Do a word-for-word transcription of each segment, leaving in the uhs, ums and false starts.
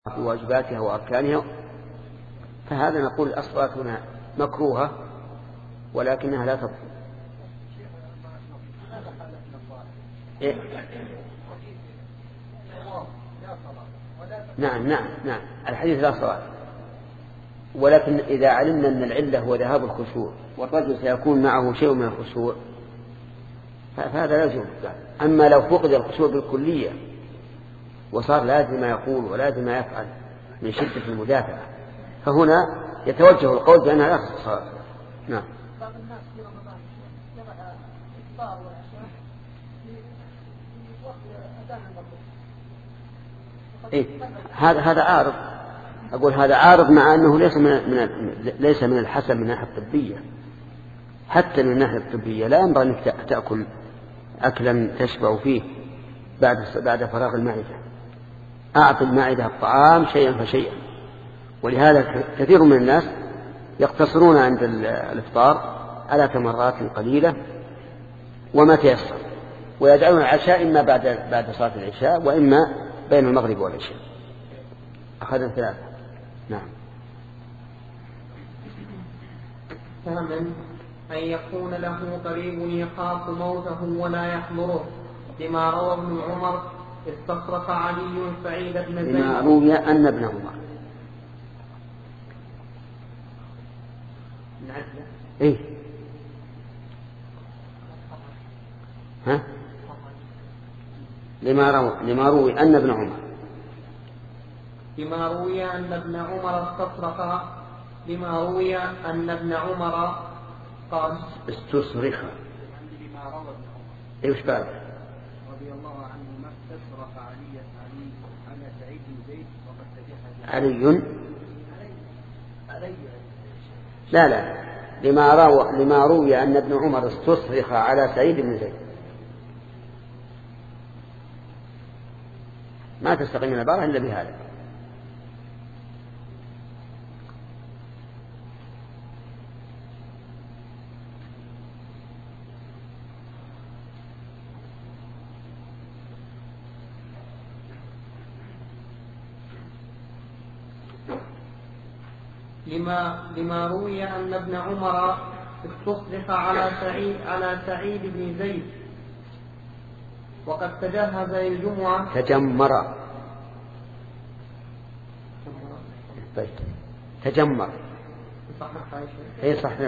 في واجباتها وأركانها، فهذا نقول الأصوات هنا مكروهة ولكنها لا تبطل. إيه؟ نعم نعم نعم الحديث لا صلاة، ولكن إذا علمنا أن العلة هو ذهاب الخشوع والرجل سيكون معه شيء من الخشوع فهذا لا يجوز. أما لو فقد الخشوع بالكلية وصار لازم ما يقول ولازم ما يفعل من شدة المدافعة فهنا يتوجه القول بأنها لا تصح صلاة. نعم. إيه؟ هذا هذا عارض، أقول هذا عارض مع أنه ليس من من ليس من الحسن من الناحية الطبية. حتى من الناحية الطبية لا ينبغي أنك تأكل أكلا تشبع فيه بعد بعد فراغ المعدة. أعطي المعدة الطعام شيئا فشيئا. ولهذا كثير من الناس يقتصرون عند الإفطار على تمرات قليلة وما تيسر، ويجعلون العشاء إما بعد بعد صلاة العشاء وإما بين المغرب والعشاء. أخذنا ثلاثة. نعم. ثامن أن يكون له قريب يخاف موته ولا يحضره، لما روى ابن عمر استصرخ علي سعيد بن زيد. لما روي أن ابن عمر إيه؟ ها؟ لما روي لما روي أن ابن عمر لما روي أن ابن عمر استصرخ لما روي أن ابن عمر قال استصرخ. لما روى ابن عمر إيه وش بعد؟ رضي الله عنه ما استصرخ علي علي على سعيد بن زيد وقد تجهز علي علي لا لا لما روى لما روي أن ابن عمر استصرخ على سعيد بن زيد. ما تستقيم العبارة إلا بهذا. لما لما روي أن ابن عمر استصرخ على سعيد على سعيد بن زيد وقد تجهز للجمعة. تجمر. طيب. تجمر. اي صح.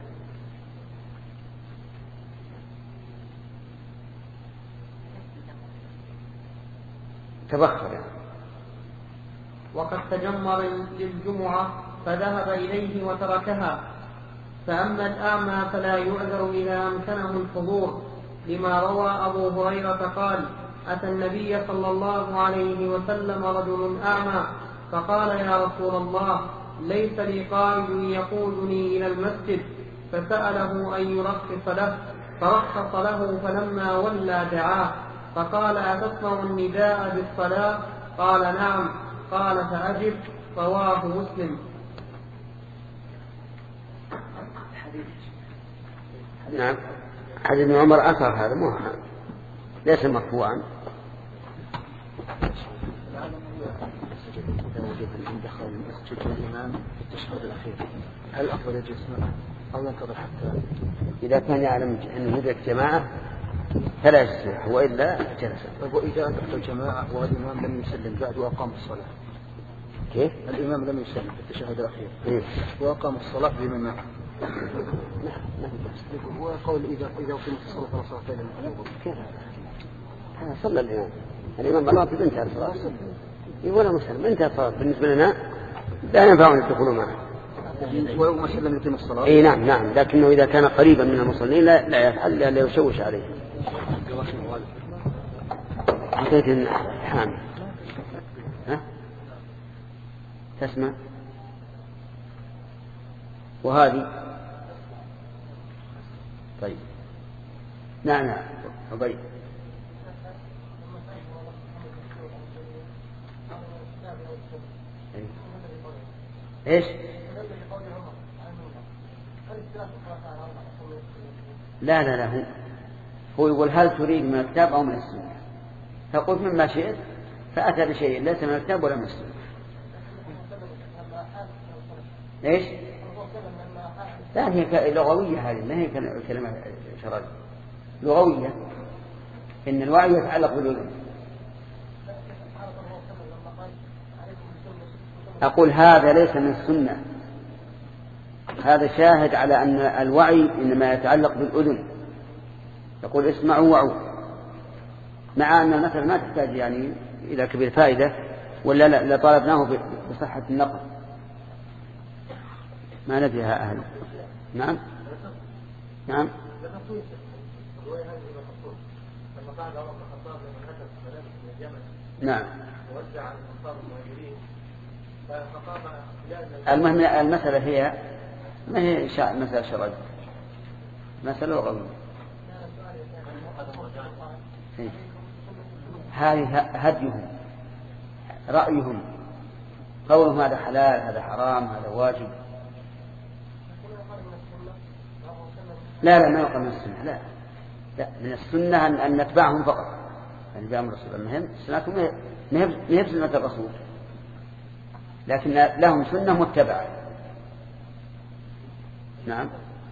تبخر يعني. وقد تجمر للجمعة فذهب إليه وتركها. فأما الأعمى فلا يعذر إذا أمكنه الحضور، لما روى أبو هريرة قال أتى النبي صلى الله عليه وسلم رجل أعمى فقال يا رسول الله ليس لي قائد يقودني إلى المسجد، فسأله أن يرخص له فرخص له، فلما ولى دعاه فقال أتسمع النداء بالصلاة؟ قال نعم. قال فأجب. رواه مسلم. نعم. حديث ابن عمر أثر هذا مو ليس مرفوعا. دخل المسجد والإمام في التشهد الأخير هل أفضل يجلس معه أو ينتظر حتى إذا كان يعلم أنه يدرك جماعة فلا يستطيع، وإلا جلس. وإذا أدرك الجماعة والإمام لم يسلم بعد وأقام الصلاة كيف؟ الإمام لم يسلم في التشهد الأخير إيه؟ وأقام الصلاة بمن معه. نعم. هو قول إذا إذا قمت الصلاة فلا صلاة إلا المفروض. كيف؟ هذا صلى الإمام. الإمام مراتب انتهى الصلاة. ولا مسلم انتهى الصلاة. بالنسبة لنا لا ينفع أن يدخلوا معه. ولو ما سلم يتم الصلاة. إيه نعم نعم. لكنه إذا كان قريبا من المصلين لا لا يفعل لأنه يشوش عليه. أعطيت حامل. ها؟ تسمع؟ وهذه طيب. نعم نعم. طيب. ايش؟ لا لا لا هو هو يقول هل تريد من الكتاب أو من السنة؟ فقلت مما شئت، فأتى بشيء ليس من الكتاب ولا من السنة. إيش؟ لا هي لغوية هذه، ما هي كلمة شرعية لغوية، إن الوعي يتعلق بالأذن. أقول هذا ليس من السنة، هذا شاهد على أن الوعي إنما يتعلق بالأذن. يقول اسمعوا وعوا، مع أن المثل ما تحتاج يعني إلى كبير فائدة، ولا لطالبناه بصحة النقل. ما ندريها أهل. نعم نعم نعم. المهم المسألة هي ما هي مسألة شرعية، مسألة لغوية. هذه هديهم رأيهم، قولهم هذا حلال هذا حرام هذا واجب. لا لا ما يقال من السنة، لا لا من السنة أن, أن نتبعهم فقط، يعني بأمر الرسول. المهم سنتهم ما هي سنة الرسول، لكن لهم سنة متبعة. نعم.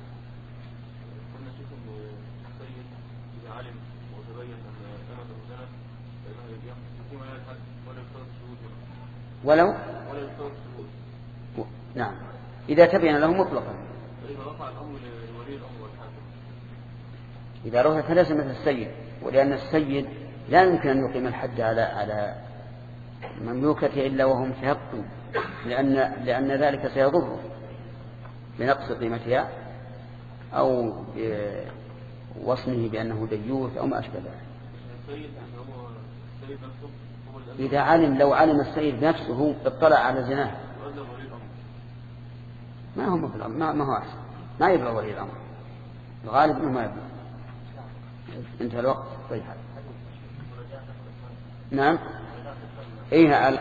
ولو نعم إذا تبين له مطلقا، إذا رفع فليس مثل السيد، ولأن السيد لا يمكن أن يقيم الحد على على مملوكته إلا وهو متيقن، لأن لأن ذلك سيضره بنقص قيمتها أو بوصمه بأنه ديوث أو ما أشبه ذلك. إذا علم لو علم السيد نفسه اطلع على زناه ما هو مثل ما ما هو أحسن، ما يبلغ ولي الأمر، الغالب إنه ما يبلغ. انتهى الوقت. طيب نعم إيه على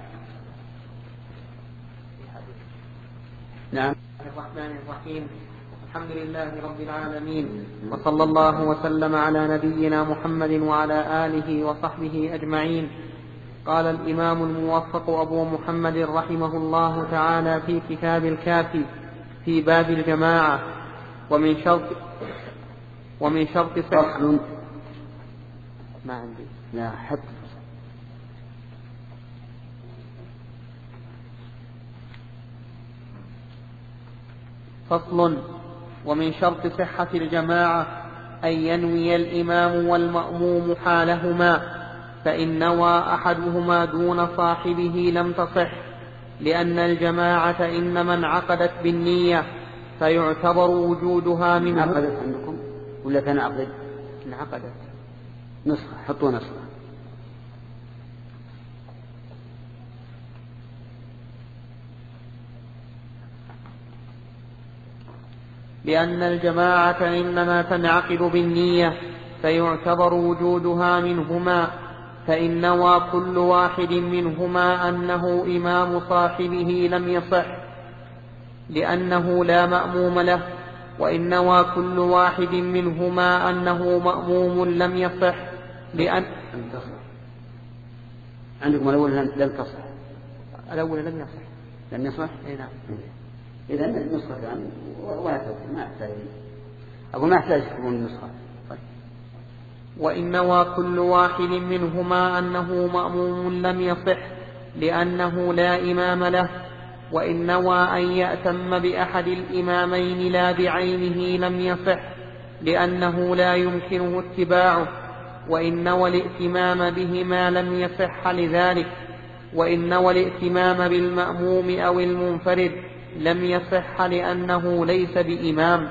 نعم. الرحمن الرحيم. الحمد لله رب العالمين، وصلى الله وسلم على نبينا محمد وعلى آله وصحبه أجمعين. قال الإمام الموفق أبو محمد رحمه الله تعالى في كتاب الكافي في باب الجماعة: ومن شرط ومن شرط فصل. ما عندي لا حد فصل. ومن شرط صحة الجماعة أن ينوي الإمام والمأموم حالهما، فإن نوى أحدهما دون صاحبه لم تصح، لأن الجماعة إنما انعقدت بالنية، فيعتبر وجودها منه. انعقدت عندكم ولا تنعقد؟ انعقدت نسخة، حطوا نسخة. لأن الجماعة إنما تنعقد بالنية، فيعتبر وجودها منهما، فإن نوى كل واحد منهما أنه إمام صاحبه لم يصح، لأنه لا مأموم له، وإن نوى كل واحد منهما أنه مأموم لم يصح، لأن عندكم الأول لم تصح، الأول لم يصح لم يصح. أي نعم. إذا النسخة الآن ولا تقول ما أحتاج أقول ما أحتاج تكون النسخة. طيب. وإن نوى كل واحد منهما أنه مأموم لم يصح، لأنه لا إمام له، وإن نوى أن يأتم بأحد الإمامين لا بعينه لم يصح، لأنه لا يمكنه اتباعه، وإن نوى الائتمام بهما لم يصح لذلك، وإن نوى الائتمام بالمأموم أو المنفرد لم يصح، لأنه ليس بإمام.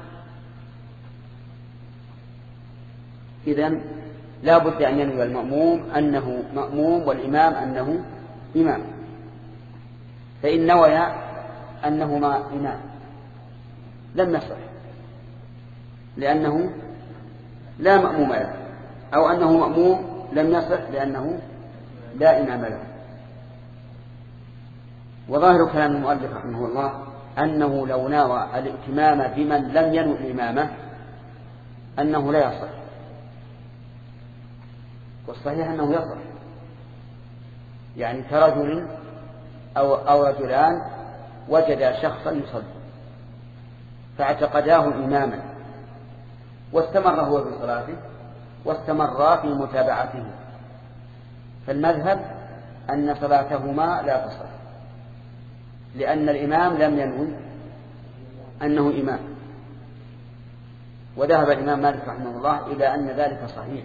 إذن لا بد أن ينوي المأموم أنه مأموم والإمام أنه إمام، فإن نوي أنهما إمام لم يصح، لأنه لا مأموم له، أو أنه مأموم لم يصح لأنه لا إمام له. وظاهر كلام المؤلف رحمه الله أنه لو نوى الائتمام بمن لم ينوي الإمامة أنه لا يصح، والصحيح أنه يصح. يعني كرجل أو, أو رجلان وجد شخصا يصلي فاعتقداه إماما واستمر هو في صلاته واستمر في متابعته، فالمذهب أن صلاتهما لا تصح، لأن الإمام لم ينوي أنه إمام. وذهب الإمام مالك رحمه الله إلى أن ذلك صحيح،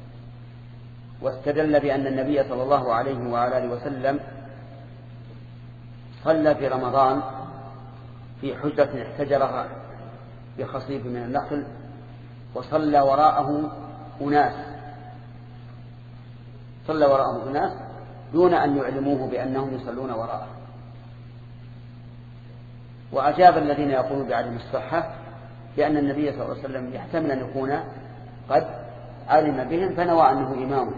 واستدل بأن النبي صلى الله عليه وعلى آله وسلم صلى في رمضان في حجرة احتجرها بخصيب من النخل، وصلى وراءه أناس صلى وراءه أناس دون أن يعلموه بأنهم يصلون وراءه. وأجاب الذين يقولون بعدم الصحة بأن النبي صلى الله عليه وسلم يحتمل أن يكون قد علم بهم فنوى أنه إمام.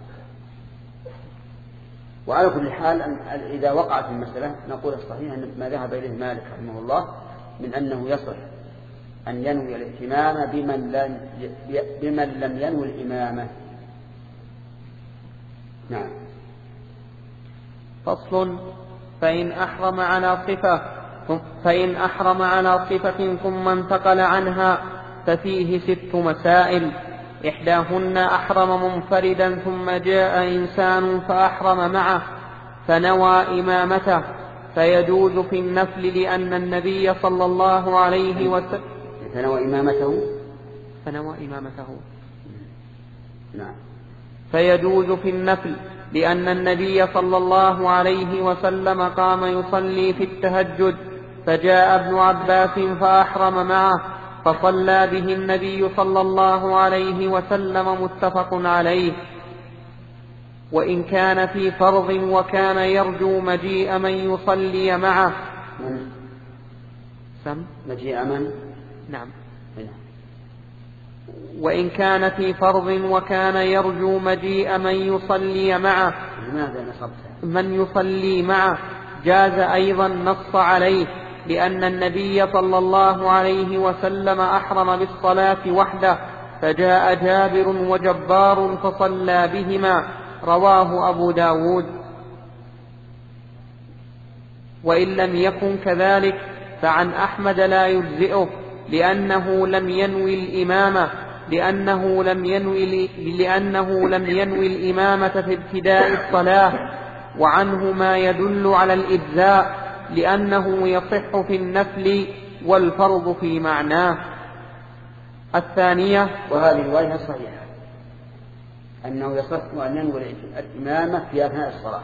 وعلى كل حال إذا وقعت المسألة نقول الصحيح أن ما ذهب إليه مالك رحمه الله من أنه يصح أن ينوي الائتمام بمن لم بمن لم ينوي الإمامة. نعم. فصل. فإن أحرم على صفة فإن أحرم على صفة ثم انتقل عنها ففيه ست مسائل. إحداهن أحرم منفردا ثم جاء إنسان فأحرم معه فنوى إمامته فيجوز في النفل لأن النبي صلى الله عليه وسلم فنوى إمامته فنوى إمامته نعم فيجوز في النفل لأن النبي صلى الله عليه وسلم قام يصلي في التهجد فجاء ابن عباس فأحرم معه فصلى به النبي صلى الله عليه وسلم متفق عليه. وإن كان في فرض وكان يرجو مجيء من يصلي معه من سم مجيء من نعم هنا. وإن كان في فرض وكان يرجو مجيء من يصلي معه لماذا نصبت من يصلي معه جاز أيضا نص عليه لأن النبي صلى الله عليه وسلم أحرم بالصلاة وحده فجاء جابر وجبار فصلى بهما رواه أبو داود. وإن لم يكن كذلك فعن أحمد لا يجزئه لأنه لم ينوي الإمامة لأنه لم ينوي لأنه لم ينوي الإمامة في ابتداء الصلاة، وعنه ما يدل على الإجزاء لأنه يصح في النفل والفرض في معناه. الثانية وهذه الرواية صحيحة أنه يصح أن ينوي الإمامة في أثناء الصلاة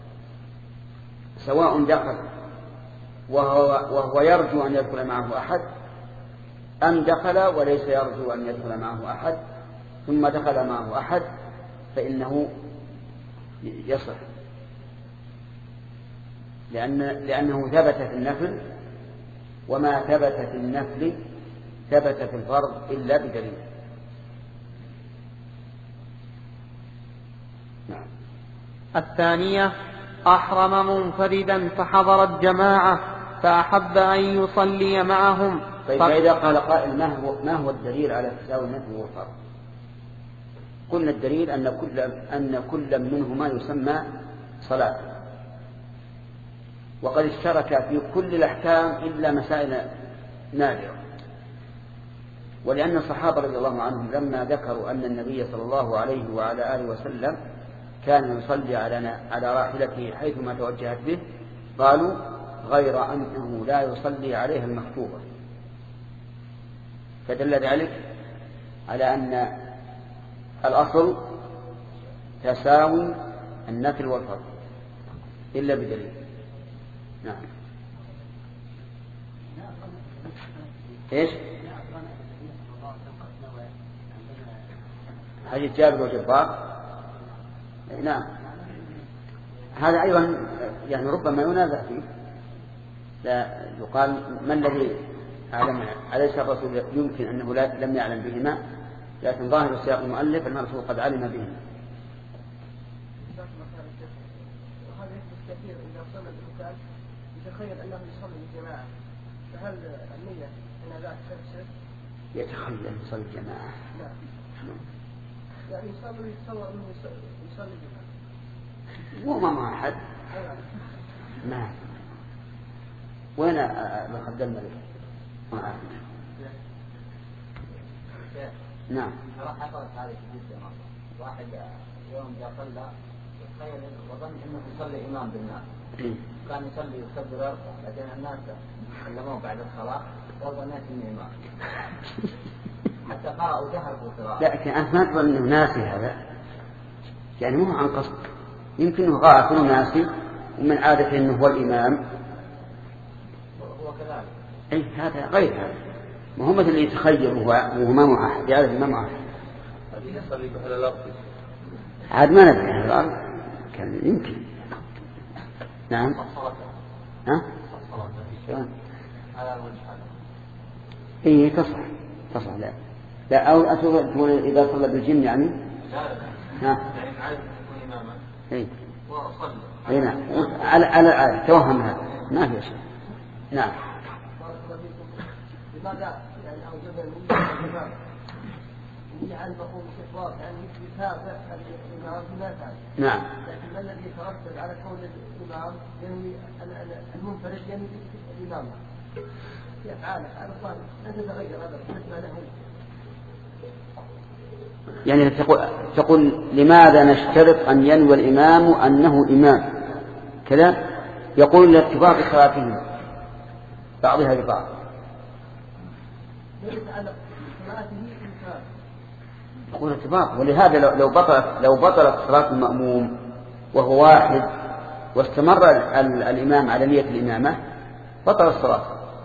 سواء دخل وهو, وهو يرجو أن يدخل معه أحد أم دخل وليس يرجو أن يدخل معه أحد ثم دخل معه أحد فإنه يصح لأن لأنه ثبت في النفل وما ثبت في النفل ثبت في الفرض إلا بدليل. نعم. الثانية أحرم منفردا فحضرت جماعة فأحب أن يصلي معهم. فإذا قال قائل ما هو, ما هو الدليل على تساوي النفل والفرض؟ قلنا الدليل أن كل, أن كل منهما يسمى صلاة، وقد اشترك في كل الأحكام إلا مسائل نادرة. ولأن الصحابة رضي الله عنهم لما ذكروا أن النبي صلى الله عليه وعلى آله وسلم كان يصلي على على راحلته حيثما توجهت به قالوا غير أنه لا يصلي عليها المكتوبة، فدل ذلك على أن الأصل تساوي النفل والفرض إلا بدليل. نعم. إيش؟ حديث جابر وجبار. نعم. هذا أيضا يعني ربما ينازع فيه، لا يقال ما الذي أعلم أليس الرسول يمكن أنه لا لم يعلم بهما، لكن ظاهر سياق المؤلف أن الرسول قد علم بهما. يتخيل أنه يصلي الجماعة فهل النية أن لا تفسر؟ يتخيل أن يصلي الجماعة. لا. يعني يصلي يتصور أنه يصلي الجماعة. مو ما مع أحد. ما. وين الخد الملك؟ نعم. حصلت هذه في جدة واحد يوم جاء صلى تخيل وظن انه يصلي امام بالناس كان يصلي يكبر بعدين الناس علموه بعد الصلاه وظنيت انه امام حتى قرأوا جهر بالقراءة. لكن أنت ما تظن انه ناسي هذا يعني مو عن قصد يمكن انه غافل وناسي ومن عادته انه هو الامام هو كذلك. اي هذا غير هذا ما هو مثل اللي يتخيل وهو ما معه أحد يعرف ما معه يصلي على الأرض عاد ما ندري على الأرض كان يمكن. نعم. ها؟ إيه تصح تصح لا لا أو أتقول إذا صلى بالجن يعني ها إيه إيه نعم على على العادة توهم هذا ما في شيء. نعم. لماذا يعني أوجب الإمام يعني مفهوم الاستحباب يعني يتابع الإمام بما فعل. نعم. لكن ما الذي يترتب على كون الإمام ينوي المنفرد ينوي الإمام يفعله على الصالح لا تتغير هذا بالنسبة له. يعني تقول, تقول لماذا نشترط أن ينوي الإمام أنه إمام كذا يقول لارتباط صلاتهم بعضها ببعض. يقول ارتباط ولهذا لو, لو بطلت لو بطلت صلاة المأموم وهو واحد واستمر الإمام على نية الإمامة بطل الصلاة.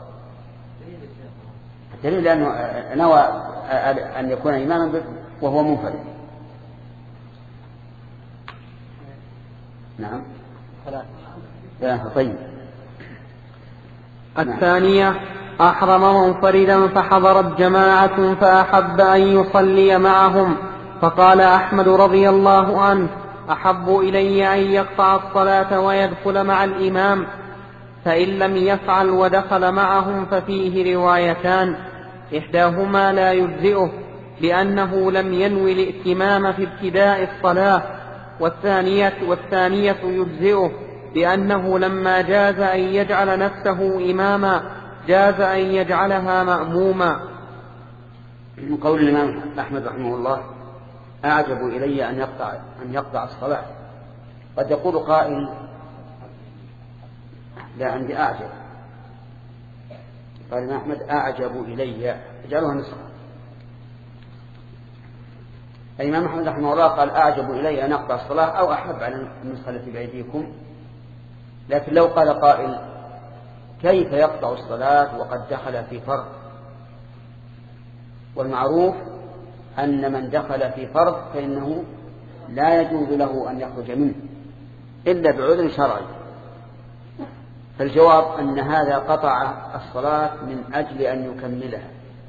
الدليل لأنه نوى أن يكون إماما وهو منفرد. نعم. ثلاثة. طيب. الثانية أحرم منفردا فحضرت جماعة فأحب أن يصلي معهم فقال أحمد رضي الله عنه أحب إلي أن يقطع الصلاة ويدخل مع الإمام فإن لم يفعل ودخل معهم ففيه روايتان إحداهما لا يجزئه لأنه لم ينوي الائتمام في ابتداء الصلاة والثانية, والثانية يجزئه لأنه لما جاز أن يجعل نفسه إماما جاز أن يجعلها مأموما. من قول الإمام أحمد رحمه الله أعجب إلي أن يقطع, أن يقطع الصلاة. قد يقول قائل لا عندي أعجب قال الإمام أحمد أعجب إلي اجعلها نسخة. الإمام أحمد رحمه الله قال أعجب إلي أن أقطع الصلاة أو أحب على النسخة التي بأيديكم. لكن لو قال قائل كيف يقطع الصلاة وقد دخل في فرض والمعروف أن من دخل في فرض فإنه لا يجوز له أن يخرج منه إلا بعذر شرعي. فالجواب أن هذا قطع الصلاة من أجل أن يكملها.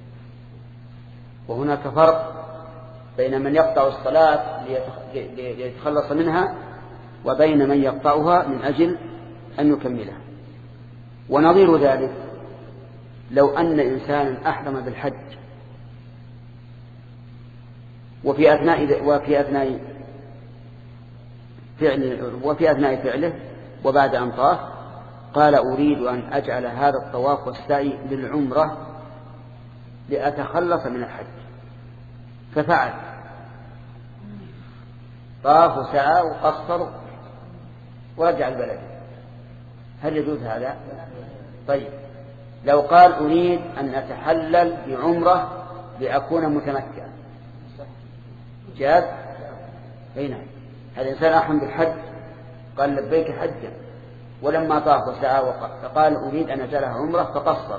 وهناك فرق بين من يقطع الصلاة ليتخلص منها وبين من يقطعها من أجل أن يكملها. ونظير ذلك لو أن إنسانا أحرم بالحج وفي أثناء وفي أثناء فعله وفي أثناء فعله وبعد أن طاف قال أريد أن أجعل هذا الطواف والسعي للعمرة لأتخلص من الحج ففعل طاف وسعى وقصر ورجع البلد. هل يجوز هذا؟ طيب لو قال أريد أن أتحلل بعمرة لأكون متمتعا جاز؟ هنا هذا الإنسان أحرم بالحج قال لبيك حجا ولما طاف وسعى فقال أريد أن أجعلها عمرة فقصر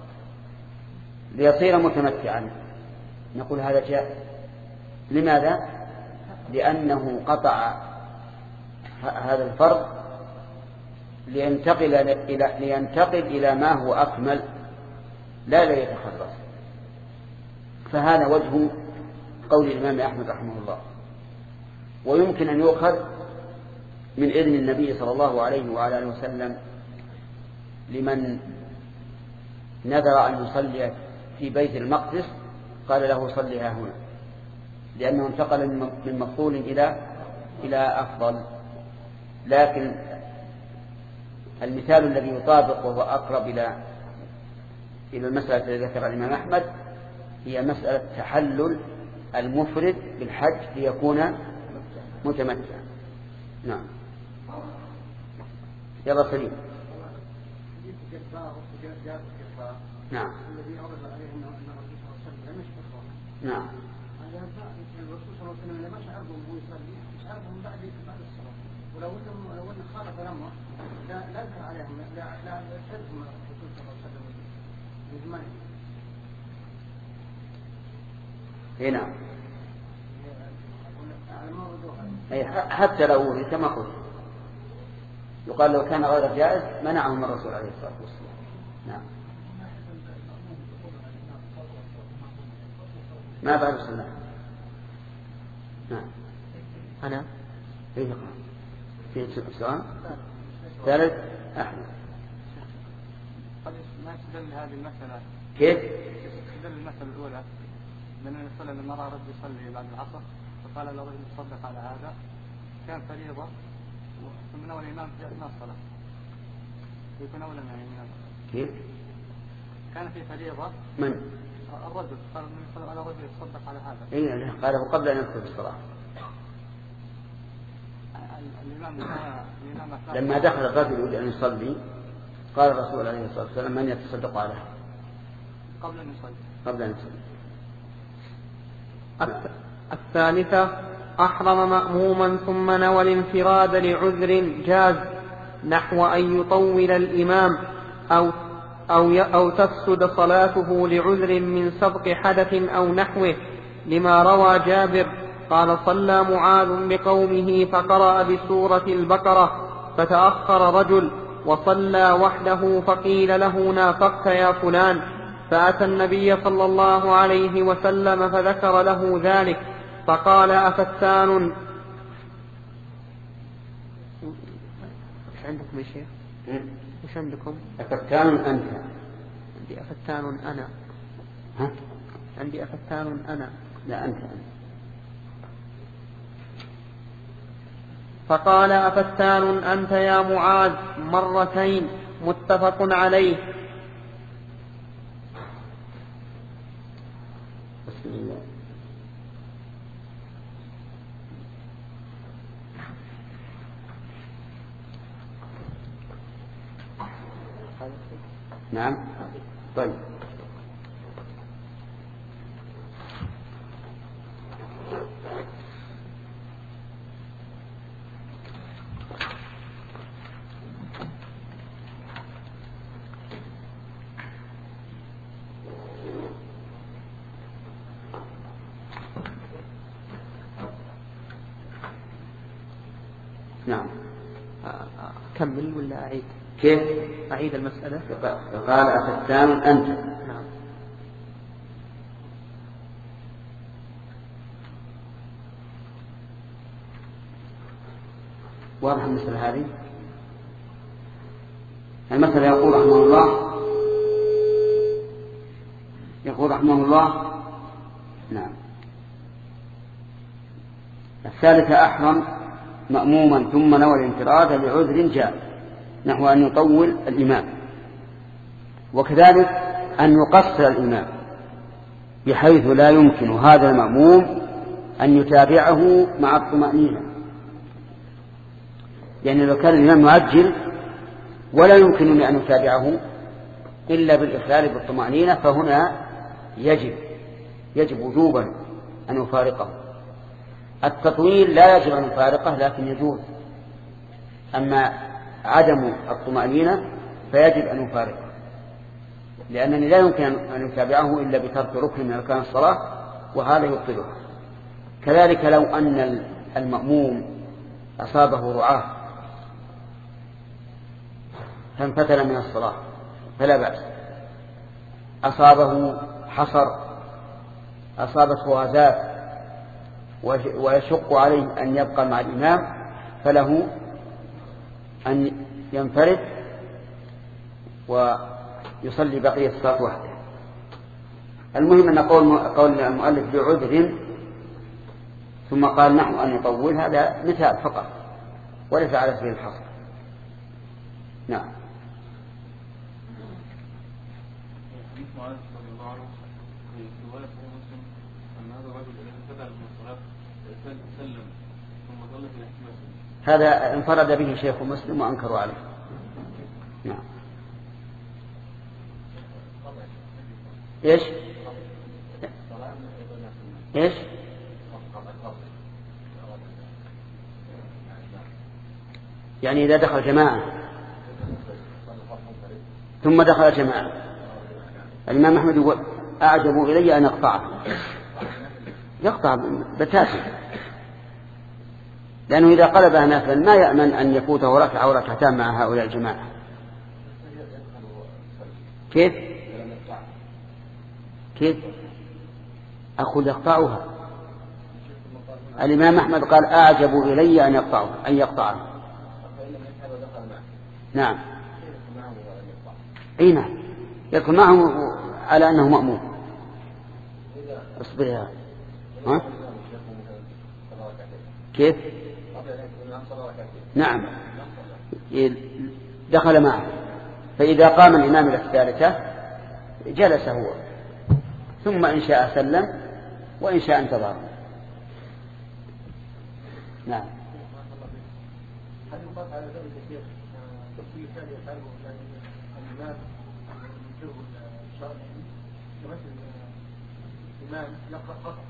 ليصير متمتعا نقول هذا جاء. لماذا؟ لأنه قطع هذا الفرض لينتقل إلى لينتقل إلى ما هو أكمل لا لا يتخلص. فهذا وجه قول الإمام أحمد رحمه الله. ويمكن أن يؤخذ من إذن النبي صلى الله عليه وعلى آله وسلم لمن نذر أن يصلي في بيت المقدس قال له صليها هنا لأنه انتقل من مفضول إلى إلى أفضل. لكن المثال الذي يطابق وهو أقرب إلى إلى المسألة التي ذكرها الإمام أحمد هي مسألة تحلل المفرد بالحج ليكون متمتعا. نعم. يلا سليم. نعم. الذي أورد عليه أن الرسول صلى الله عليه وسلم لم يشبه. نعم. الرسول صلى الله عليه وسلم لما شعرهم وهو يصلي شعرهم بعد بعد الصلاة، ولو أنهم لو أن خالف الأمر لا لا يذكر عليهم لا لا يشهدهم الرسول صلى الله عليه وسلم بزمانه. اي نعم. أي حتى لو كما قلت يقال لو كان غير جائز منعهم الرسول عليه الصلاة والسلام. نعم. ما بعد السنة. نعم. أنا إيه في سؤال ثالث أحمد. قد ما استدل هذه المسألة. كيف؟ استدل المسألة الأولى من أن صلى المرأة رد يصلي بعد العصر فقال له رجل تصدق على هذا كان فريضة ثم نوى الإمام في أثناء الصلاة يكون أولا من الإمام. كيف؟ كان في فريضة من؟ الرجل قال من على رجل يتصدق على هذا. إيه قاله قبل أن يدخل الصلاة. الإمام الإمام لما دخل الرجل يريد أن يصلي قال الرسول عليه الصلاة والسلام من يتصدق عليه قبل أن يصلي. قبل أن يصلي. الثالثة أحرم مأموما ثم نوى الانفراد لعذر جاز نحو أن يطول الإمام أو أو أو تفسد صلاته لعذر من سبق حدث أو نحوه، لما روى جابر قال صلى معاذ بقومه فقرأ بسورة البقرة فتأخر رجل وصلى وحده فقيل له نافقت يا فلان، فأتى النبي صلى الله عليه وسلم فذكر له ذلك فقال أفتان وش عندكم يا شيخ؟ وش عندكم؟ أفتان أنت. عندي أفتان أنا. ها؟ عندي أفتان أنا. لا أنت. فقال أفتان أنت يا معاذ مرتين متفق عليه. بسم الله. نعم. طيب. نعم. كمل ولا أعيد؟ كيف؟ أعيد المسألة. قال أفتان أنت. نعم. واضح المسألة هذه؟ المسألة يقول رحمه الله يقول رحمه الله نعم. الثالثة أحرم مأموما ثم نوى الانفراد لعذر جاء نحو أن يطول الإمام، وكذلك أن يقصر الإمام بحيث لا يمكن هذا المأموم أن يتابعه مع الطمأنينة. يعني لو كان الإمام يعجل ولا يمكنني أن يتابعه إلا بالإخلال بالطمأنينة فهنا يجب يجب وجوبا أن يفارقه. التطويل لا يجب أن يفارقه لكن يجوز، أما عدم الطمأنينة فيجب أن يفارقه، لأنني لا يمكن أن يتابعه إلا بترك ركن من أركان الصلاة وهذا يبطله. كذلك لو أن المأموم أصابه رعاة فانفتل من الصلاة فلا بأس، أصابه حصر أصابته غازات ويشق عليه أن يبقى مع الإمام فله أن ينفرد ويصلي بقية الصلاة وحده. المهم أن قول قول المؤلف بعذر ثم قال نحن أن يطول هذا مثال فقط وليس على سبيل الحصر. نعم. حديث معاذ رضي الله عنه في رواية صحيح مسلم أن هذا الرجل الذي فتح من الصلاة سلم ثم ظل في المسجد. هذا انفرد به شيخ مسلم وأنكروا عليه. نعم. ايش؟ ايش؟ يعني إذا دخل جماعة ثم دخل جماعة. الإمام أحمد يقول أعجب إلي أن يقطعه، يقطع بتاتا، لأنه إذا قلبها نافلا ما يأمن أن يفوته ركعة أو ركعتان مع هؤلاء الجماعة. كيف؟ كيف؟ أقول يقطعها. الإمام أحمد قال أعجب إلي أن يقطعه أن يقطعه. نعم. أي نعم، يكون معه على أنه مأمون. اصبرها. ها؟ كيف؟ نعم، دخل معه، فإذا قام الإمام إلى الثالثة جلس هو، ثم إن شاء سلم وإن شاء انتظر. نعم. هل يقاس على ذلك الشيخ في كان يفعله الإمام ينكره الشرع، مثل الإمام يقرأ خطأ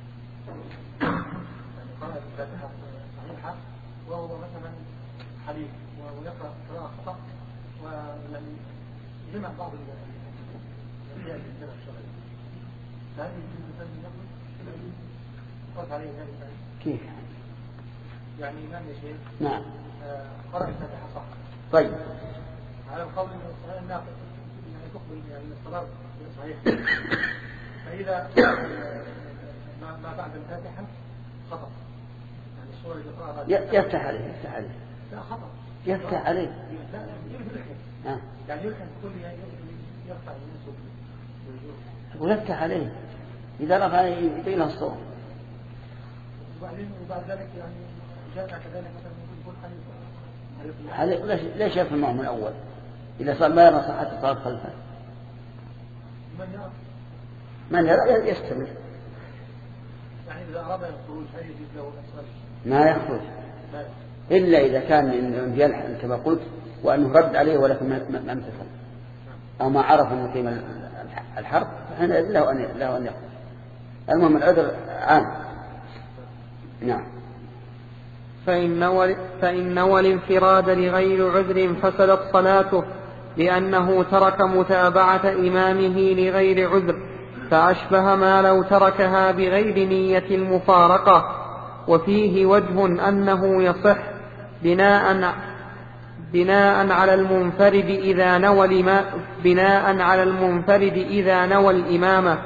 يعني قرأ الفاتحة صحيحة وهو مثلا حديث ويقرأ قراءة خطأ ويعني جمع بعض الأشياء في الجمع الشرعي، فهل يمكن الإنسان يقول يقاس عليه ذلك؟ كيف؟ يعني الإمام يا شيخ نعم قرأ الفاتحة صح. طيب. على القول أن الصلاة الناقص يعني تقبل يعني الصلاة صحيح، فإذا ما بعد الفاتحة خطأ يعني الصورة اللي قرأها يفتح عليه يفتح عليه لا خطأ يفتح عليه لا لا يعني يلحن كل يرفع ينسب ويفتح عليه إذا رفع يبين الصوت. وبعدين وبعد ذلك يعني جاء كذلك مثلا يقول حنيف ليش ليش يفهم معه من الأول إذا صار ما يرى صحة صلاة خلفه؟ من يرى من يرى يستمر. يعني إذا أراد الخروج هل يجوز له الأسفل؟ ما يخرج إلا إذا كان يلحن كما قلت وأنه رد عليه ولكن ما امتثل أو ما عرف أن يقيم الحرب فهنا له أن له أن يخرج. المهم العذر عام. نعم. فإن نوى, فإن نوى الانفراد لغير عذر فسدت صلاته لأنه ترك متابعة إمامه لغير عذر، فأشبه ما لو تركها بغير نية المفارقة. وفيه وجه أنه يصح بناء بناء على المنفرد إذا نوى الإمام بناء على المنفرد إذا نوى الإمامة.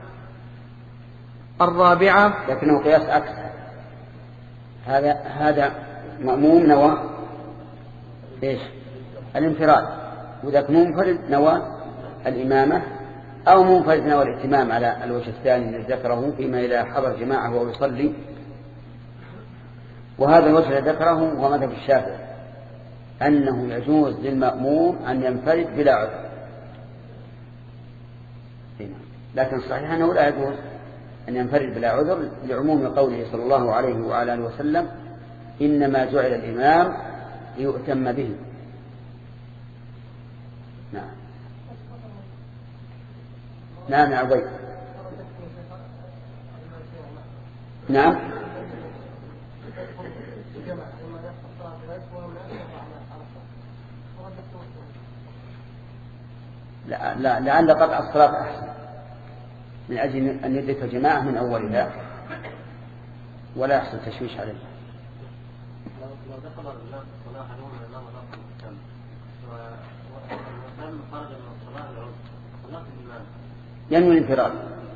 الرابعة لكنه قياس عكس هذا هذا مأموم نوى ايش؟ الانفراد، وذاك منفرد نوى الإمامة، أو منفرد نوى الائتمام على الوجه الثاني الذي ذكره فيما إذا حضر جماعة وهو يصلي. وهذا الوجه الذي ذكره هو مذهب الشافعي أنه يجوز للمأموم أن ينفرد بلا عذر، لكن صحيح أنه لا يجوز أن ينفرد بلا عذر لعموم قوله صلى الله عليه وعلى آله وسلم إنما جعل الإمام ليؤتم به. نعم. نعم يا عبيد. نعم. لا لا لعل قطع الصلاة أحسن من أجل أن يدرك الجماعة من أولها ولا يحصل تشويش عليه. لو دخل الناس الصلاة حدهم من الإمام ودخل المكان وكان خرج من الصلاة العود صلاة الإمام ينوي الانفراد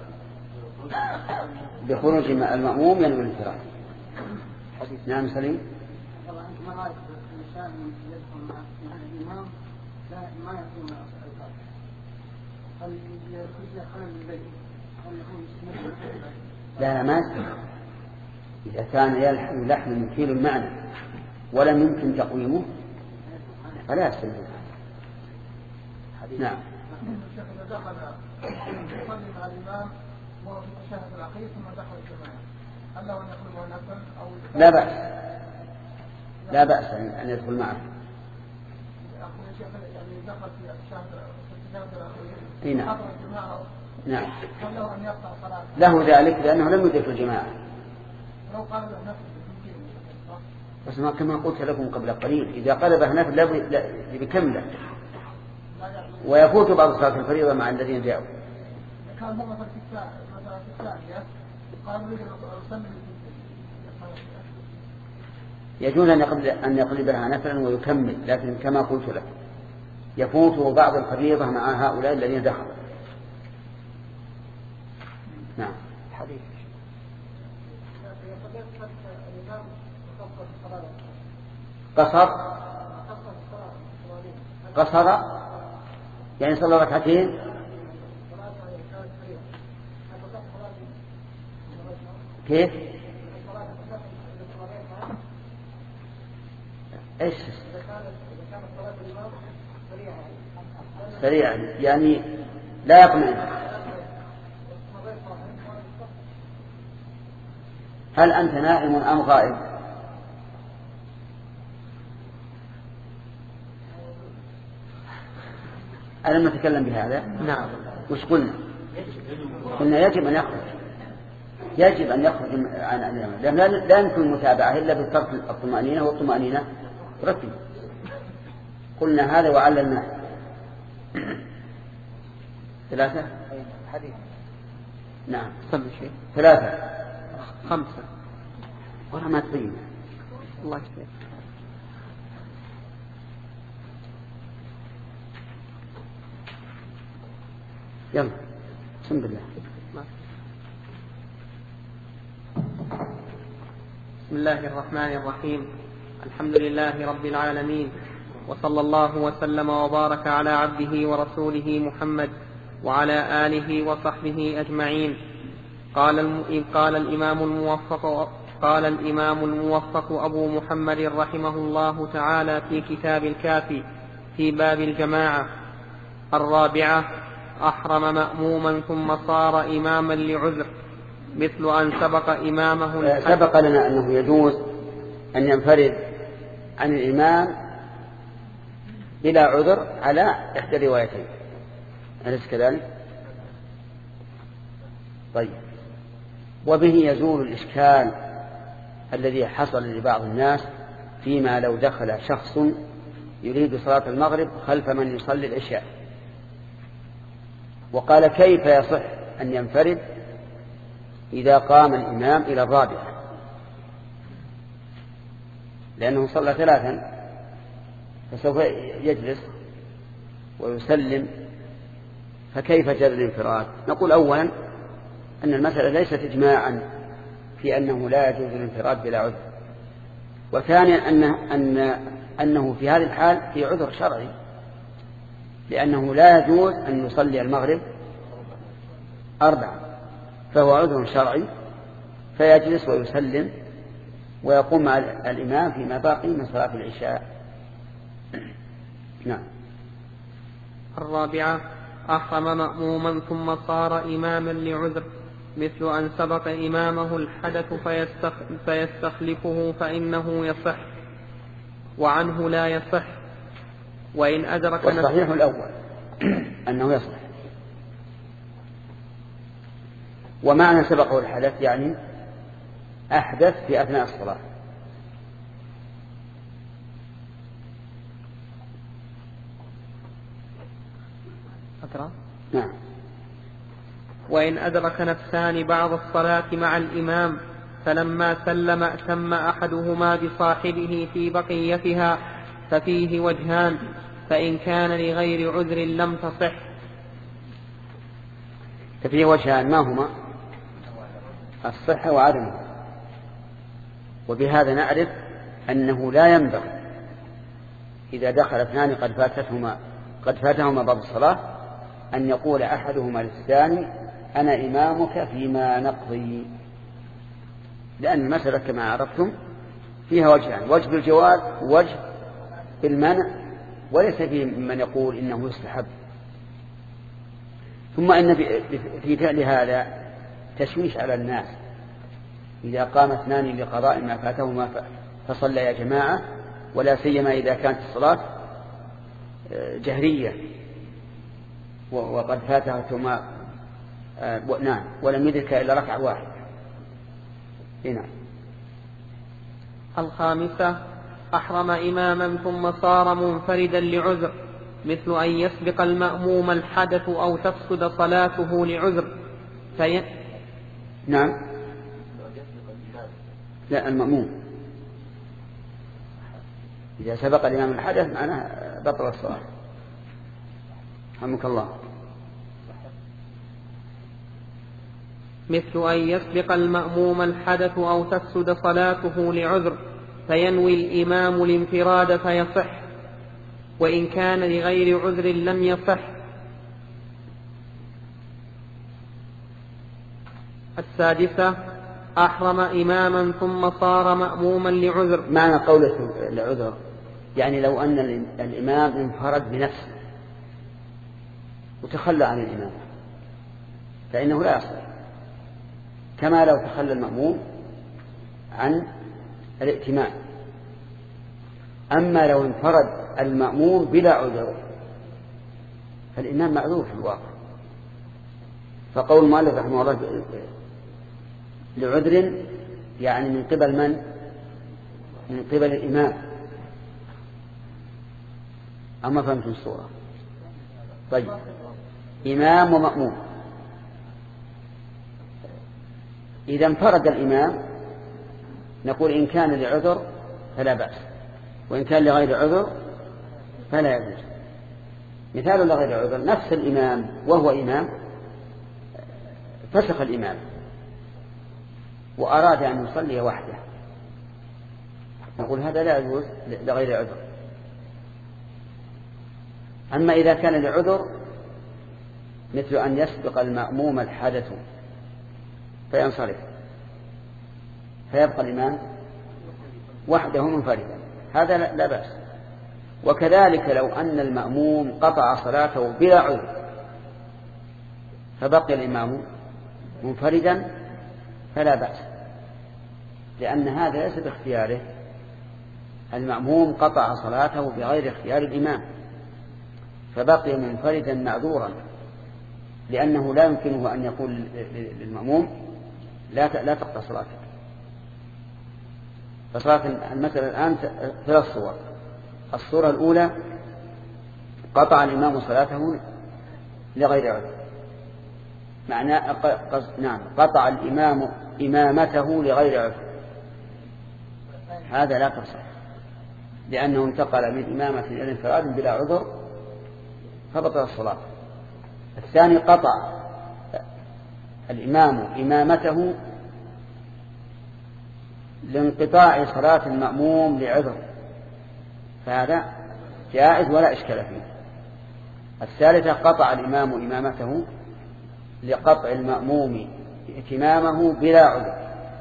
بخروج المأموم ينوي الانفراد. نعم سليم. طبعا أنت ما رأيك الإنسان يدخل مع الإمام لا ما يكون الفاتحة، هل يخرج خلل البيت هل يكون مستمر؟ لا ما يستمر إذا كان يلحن لحن مثير المعنى ولم يمكن تقويمه فلا يستمر. نعم. الشيخ إذا دخل يصلي مع الإمام وهو في التشهد الأخير ثم دخل الجماعة هل له أن يقلبها نفلا أو لا بأس لا بأس أن يدخل معه. أقول الشيخ يعني دخل في التشهد في التشهد إيه الأخير نعم. حضر الجماعة نعم. هل له أن يقطع صلاته؟ له ذلك لأنه لم يدرك الجماعة. لو قال له نفسه بس ما كما قلت لكم قبل قليل إذا قلبه نفل لا بكمله ويفوت بعض صلاة الفريضة مع الذين جاءوا. كان هو مثلا في الثانية مثلا في الثانية قال يريد أن يجوز أن يقلب أن يقلبها نفلا ويكمل لكن كما قلت لك يفوت بعض الفريضة مع هؤلاء الذين دخلوا. نعم. حديث قصر قصر يعني صلى ركعتين كيف ايش سريعا يعني لا يطمئن. هل أنت نائم أم غائب؟ ألم نتكلم بهذا؟ نعم. وش قلنا؟ قلنا يجب أن يخرج يجب أن يخرج عن الإمام لأن لا يمكن المتابعة إلا بترك الطمأنينة والطمأنينة ركن. قلنا هذا وعللنا ثلاثة حديث. نعم. صلي شيء. ثلاثة خمسة. ولا ما تبين. الله يسلمك. يلا بسم الله. بسم الله الرحمن الرحيم. الحمد لله رب العالمين وصلى الله وسلم وبارك على عبده ورسوله محمد وعلى آله وصحبه أجمعين. قال قال الإمام الموفق قال الإمام الموفق أبو محمد رحمه الله تعالى في كتاب الكافي في باب الجماعة: الرابعة: أحرم مأموما ثم صار إماما لعذر مثل أن سبق إمامه. سبق لنا أنه يجوز أن ينفرد عن الإمام بلا عذر على إحدى الروايتين، أليس كذلك؟ طيب. وبه يزول الإشكال الذي حصل لبعض الناس فيما لو دخل شخص يريد صلاة المغرب خلف من يصلي العشاء وقال كيف يصح أن ينفرد إذا قام الإمام إلى الرابعة لأنه صلى ثلاثا فسوف يجلس ويسلم فكيف جاز الانفراد؟ نقول أولا أن المسألة ليست إجماعا في أنه لا يجوز الانفراد بلا عذر، وثانيا أن أن أنه في هذه الحال في عذر شرعي لأنه لا يجوز أن يصلي المغرب أربعة فهو عذر شرعي فيجلس ويسلم ويقوم مع الإمام فيما باقي من صلاة العشاء. نعم. الرابعة: أحرم مأموما ثم صار إماما لعذر مثل أن سبق إمامه الحدث فيستخلفه فإنه يصح وعنه لا يصح وإن أدرك. والصحيح الأول أنه يصح. ومعنى سبقه الحدث يعني أحدث في أثناء الصلاة. أدرى؟ نعم. وإن أدرك نفسان بعض الصلاة مع الإمام فلما سلم أتم أحدهما بصاحبه في بقيتها ففيه وجهان، فإن كان لغير عذر لم تصح. ففيه وجهان ما هما؟ الصحة وعدمها. وبهذا نعرف أنه لا ينبغي إذا دخل اثنان قد فاتتهما قد فاتهما بعض الصلاة أن يقول أحدهما للثاني أنا إمامك فيما نقضي، لأن المسألة كما عرفتم فيها وجهان: وجه بالجواز ووجه بالمنع، وليس فيه من يقول إنه يستحب ثم إن في فعل هذا تشويش على الناس. إذا قام اثنان لقضاء ما فاتهما فصلى يا جماعة، ولا سيما إذا كانت الصلاة جهرية وقد فاتهما نعم ولم يدرك إلا ركعة واحدة. نعم. الخامسة: أحرم إماما ثم صار منفردا لعذر، مثل أن يسبق المأموم الحدث أو تفسد صلاته لعذر في... نعم. لا، المأموم إذا سبق الإمام الحدث معناه بطل الصلاة. رحمك الله. مثل أن يسبق المأموم الحدث أو تفسد صلاته لعذر فينوي الإمام الانفراد فيصح، وإن كان لغير عذر لم يصح. السادسة: أحرم إماما ثم صار مأموما لعذر. معنى قوله لعذر يعني لو أن الإمام انفرد بنفسه وتخلى عن الإمام فإنه لا يصح، كما لو تخلى المأموم عن الائتمام. أما لو انفرد المأموم بلا عذر فالإمام معذور في الواقع. فقول المؤلف رحمه الله لعذر يعني من قبل من؟ من قبل الإمام. أما فهمتم الصورة؟ طيب، إمام ومأموم. إذا انفرد الإمام نقول إن كان لعذر فلا بأس، وإن كان لغير عذر فلا يجوز. مثال لغير عذر: نفس الإمام وهو إمام فسخ الإمام وأراد أن يصلي وحده، نقول هذا لا يجوز لغير عذر. أما إذا كان لعذر مثل أن يسبق المأموم الحدث فينصرف فيبقى الإمام وحده منفردا، هذا لا بأس. وكذلك لو أن المأموم قطع صلاته بلا عذر فبقي الإمام منفردا فلا بأس، لأن هذا ليس باختياره. المأموم قطع صلاته بغير اختيار الإمام فبقي منفردا معذورا، لأنه لا يمكنه أن يقول للمأموم لا لا تقطع صلاتك. فصلاة المسألة الآن ثلاث صور. الصورة الأولى: قطع الإمام صلاته لغير عذر، معناه نعم قطع الإمام إمامته لغير عذر، هذا لا تصح، لأنه انتقل من إمامة إلى انفراد بلا عذر فبطل الصلاة. الثاني: قطع الإمام إمامته لانقطاع صلاة المأموم لعذر، فهذا جائز ولا إشكال فيه. الثالثة: قطع الإمام إمامته لقطع المأموم اتمامه بلا عذر،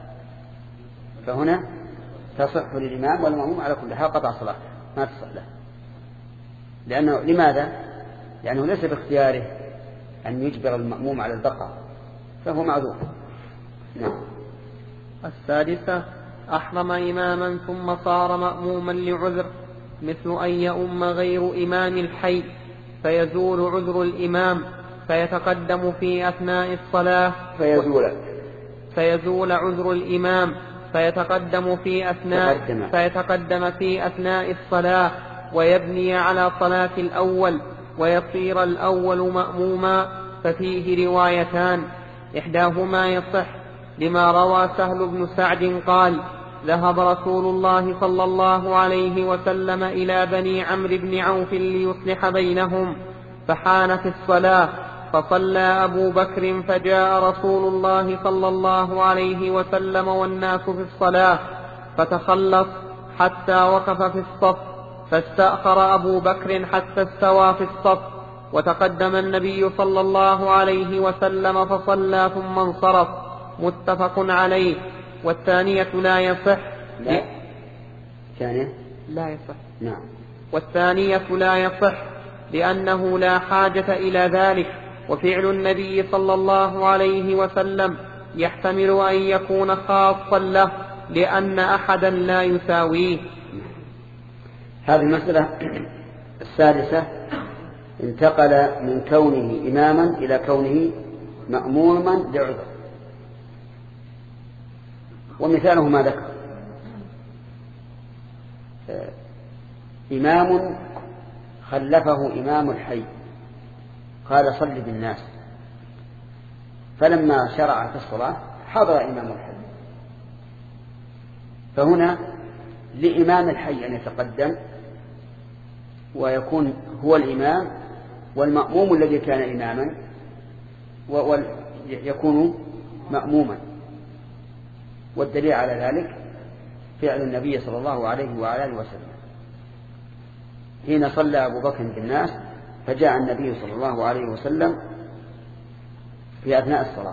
فهنا تصح للإمام والمأموم على كل حال قطع صلاته ما تصح له، لأنه لماذا؟ لأنه ليس باختياره أن يجبر المأموم على البقاء، فهو معذور. نعم. السادسة: أحرم إماما ثم صار مأموما لعذر، مثل أن يؤم غير إمام الحي فيزول عذر الإمام فيتقدم في أثناء الصلاة فيزول فيزول عذر الإمام فيتقدم في أثناء تقدم. فيتقدم في أثناء الصلاة ويبني على صلاة الأول ويصير الأول مأموما، ففيه روايتان إحداهما يصح لما روى سهل بن سعد قال: ذهب رسول الله صلى الله عليه وسلم إلى بني عمرو بن عوف ليصلح بينهم، فحان في الصلاة فصلى أبو بكر، فجاء رسول الله صلى الله عليه وسلم والناس في الصلاة فتخلص حتى وقف في الصف، فاستأخر أبو بكر حتى استوى في الصف، وتقدم النبي صلى الله عليه وسلم فصلى ثم انصرف، متفق عليه. والثانية لا يصح لا ثانية لا يصح نعم والثانية لا يصح لأنه لا حاجة إلى ذلك، وفعل النبي صلى الله عليه وسلم يحتمل أن يكون خاصا له لأن أحدا لا يساويه. هذه المسألة السادسة انتقل من كونه إماما إلى كونه مأموما لعذر، ومثاله ما ذكر: إمام خلفه إمام الحي قال صل بالناس، فلما شرع في الصلاة حضر إمام الحي، فهنا لإمام الحي أن يتقدم ويكون هو الإمام، والمأموم الذي كان إماما يكون مأموما. والدليل على ذلك فعل النبي صلى الله عليه وآله وسلم حين صلى أبو بكر بالناس، فجاء النبي صلى الله عليه وسلم في أثناء الصلاة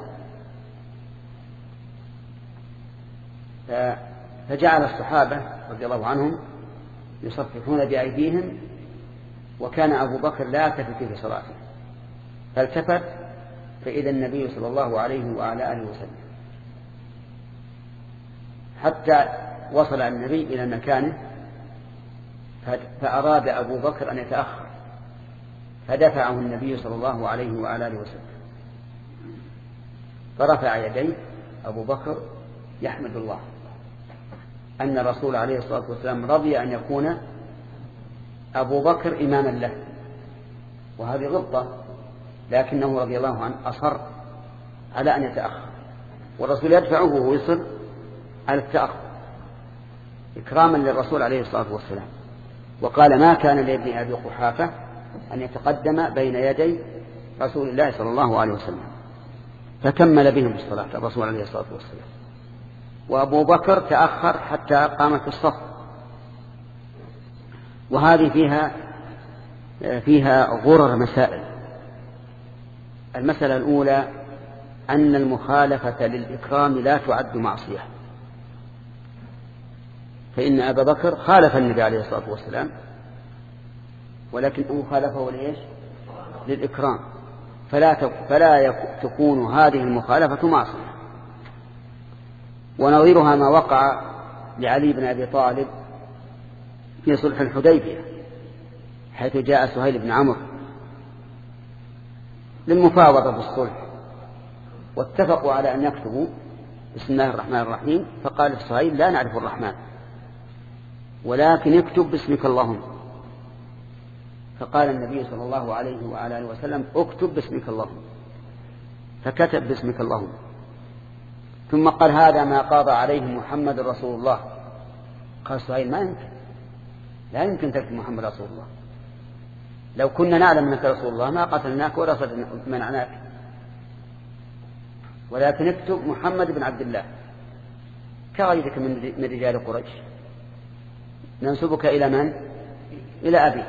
فجعل الصحابة رضي الله عنهم يصفحون بأيديهم، وكان أبو بكر لا يلتفت في صلاته، فالتفت فإذا النبي صلى الله عليه وعلى آله وسلم، حتى وصل النبي إلى مكانه فأراد أبو بكر أن يتأخر، فدفعه النبي صلى الله عليه وعلى آله وسلم، فرفع يديه أبو بكر يحمد الله أن الرسول عليه الصلاة والسلام رضي أن يكون أبو بكر إماما له، وهذه غلطة، لكنه رضي الله عنه أصر على أن يتأخر، والرسول يدفعه وهو يصر على التأخر إكراما للرسول عليه الصلاة والسلام. وقال: ما كان لابن أبي قحافة أن يتقدم بين يدي رسول الله صلى الله عليه وسلم، فكمل بهم الصلاة الرسول عليه الصلاة والسلام. وأبو بكر تأخر حتى قام في الصف. وهذه فيها فيها غرر مسائل. المسألة الأولى أن المخالفة للإكرام لا تعد معصية، فإن أبا بكر خالف النبي عليه الصلاة والسلام، ولكنه خالفه لإيش؟ للإكرام، فلا فلا تكون هذه المخالفة معصية. ونظيرها ما وقع لعلي بن أبي طالب في صلح الحديبية، حيث جاء سهيل بن عمرو للمفاوضة بالصلح، واتفقوا على أن يكتبوا بسم الله الرحمن الرحيم، فقال سهيل: لا نعرف الرحمن، ولكن اكتب باسمك اللهم. فقال النبي صلى الله عليه وعلى آله وسلم: اكتب باسمك اللهم، فكتب باسمك اللهم. ثم قال: هذا ما قاضى عليه محمد رسول الله. قال سهيل: ما يمكن، لا يمكن تكتب محمد رسول الله، لو كنا نعلم أنك رسول الله ما قتلناك ولا منعناك، ولكن اكتب محمد بن عبد الله كغيرك من رجال قريش، ننسبك إلى من؟ إلى أبي.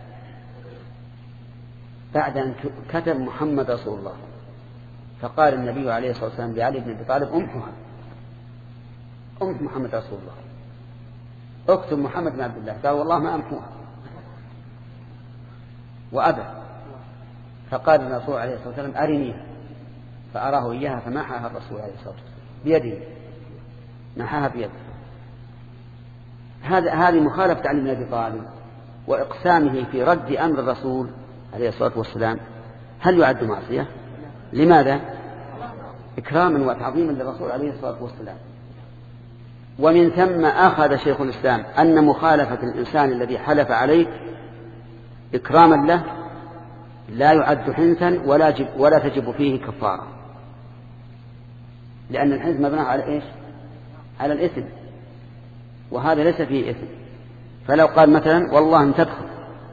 بعد أن كتب محمد رسول الله، فقال النبي عليه الصلاة والسلام لعلي بن أبي طالب: أمحها، أمح محمد رسول الله، اكتب محمد بن عبد الله. قال: والله ما أمحوها، وأبى. فقال الرسول عليه الصلاة والسلام: أرنيها، فأراه إياها، فمحاها الرسول عليه الصلاة والسلام بيده، محاها بيده. هذا هذه مخالفة علي بن أبي طالب وإقسامه في رد أمر الرسول عليه الصلاة والسلام. هل يعد معصية؟ لماذا؟ إكراما وتعظيما للرسول عليه الصلاة والسلام. ومن ثم أخذ شيخ الإسلام أن مخالفة الإنسان الذي حلف عليك إكراما له لا يعد حنثا ولا, جب ولا تجب فيه كفارة، لأن الحنث مبنى على إيش؟ على الإثم، وهذا ليس فيه إثم. فلو قال مثلا: والله أن تدخل،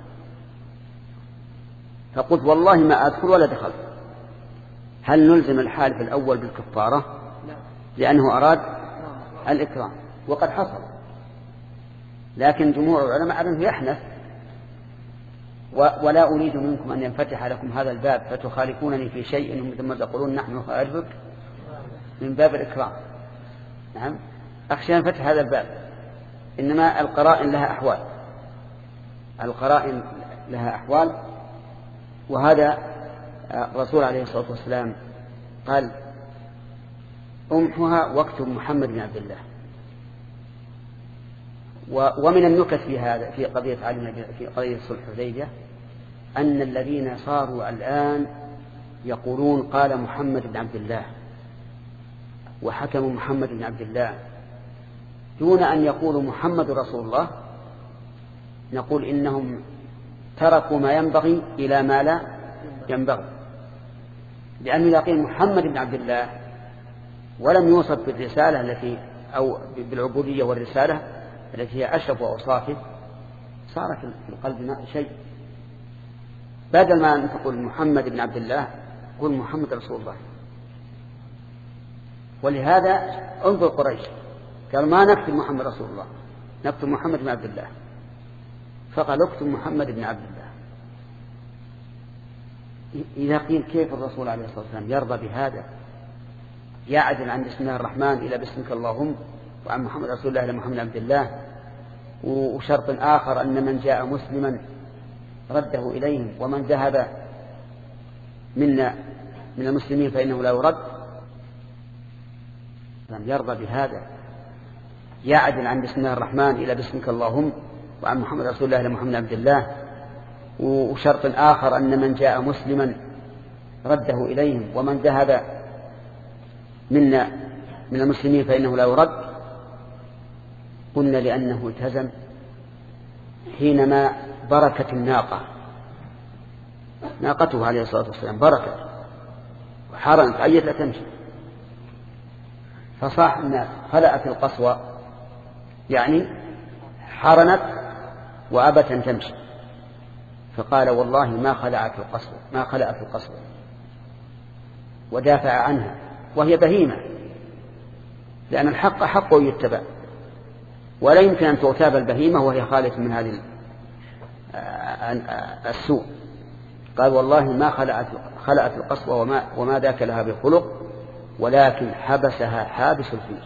فقلت: والله ما أدخل ولا دخل، هل نلزم الحالف الأول بالكفارة؟ لأنه أراد الإكرام وقد حصل. لكن جمهور العلماء أنه يحنث، ولا أريد منكم أن ينفتح لكم هذا الباب فتخالفونني في شيء ثم تقولون نحن نخالفك، من باب الإكرام. نعم، أخشى أن فتح هذا الباب. إنما القرائن لها أحوال، القرائن لها أحوال، وهذا الرسول عليه الصلاة والسلام قال أمحها واكتب محمد بن عبد الله. ومن النكت في هذا في قضية علي في قضية صلح الحديبية أن الذين صاروا الآن يقولون قال محمد بن عبد الله وحكموا محمد بن عبد الله دون أن يقولوا محمد رسول الله، نقول إنهم تركوا ما ينبغي إلى ما لا ينبغي، لأنه إذا قيل محمد بن عبد الله ولم يوصف بالرسالة التي أو بالعبودية والرسالة التي هي أشرف أوصافه صار في القلب شيء. بدل ما أن تقول محمد بن عبد الله قل محمد رسول الله. ولهذا انظر قريش قالوا ما نكتب محمد رسول الله نكتب محمد بن عبد الله، فقال اكتب محمد بن عبد الله. إذا قيل كيف الرسول عليه الصلاة والسلام يرضى بهذا يعدل عن بسم الله الرحمن إلى باسمك اللهم وعن محمد رسول الله إلى محمد عبد الله، وشرط آخر أن من جاء مسلما رده إليهم ومن ذهب منا من المسلمين فإنه لا يرد. لم يرضى بهذا يعدل عن بسم الله الرحمن إلى باسمك اللهم وعن محمد رسول الله إلى محمد عبد الله، وشرط آخر أن من جاء مسلما رده إليهم ومن ذهب منا من المسلمين فإنه لا يرد. قلنا لأنه التزم حينما بركت الناقة ناقته عليه الصلاة والسلام بركت وحارنت عيت لا تمشي، فصاح الناس خلأت القصوى يعني حارنت وأبت أن تمشي، فقال والله ما خلعت القصوى ما خلأت القصوى ودافع عنها وهي بهيمة، لأن الحق حق يتبع ولا يمكن أن تغتاب البهيمة وهي خالية من هذه السوء. قال والله ما خلأت خلأت القصوى وما, وما ذاك لها بخلق ولكن حبسها حابس الفيل.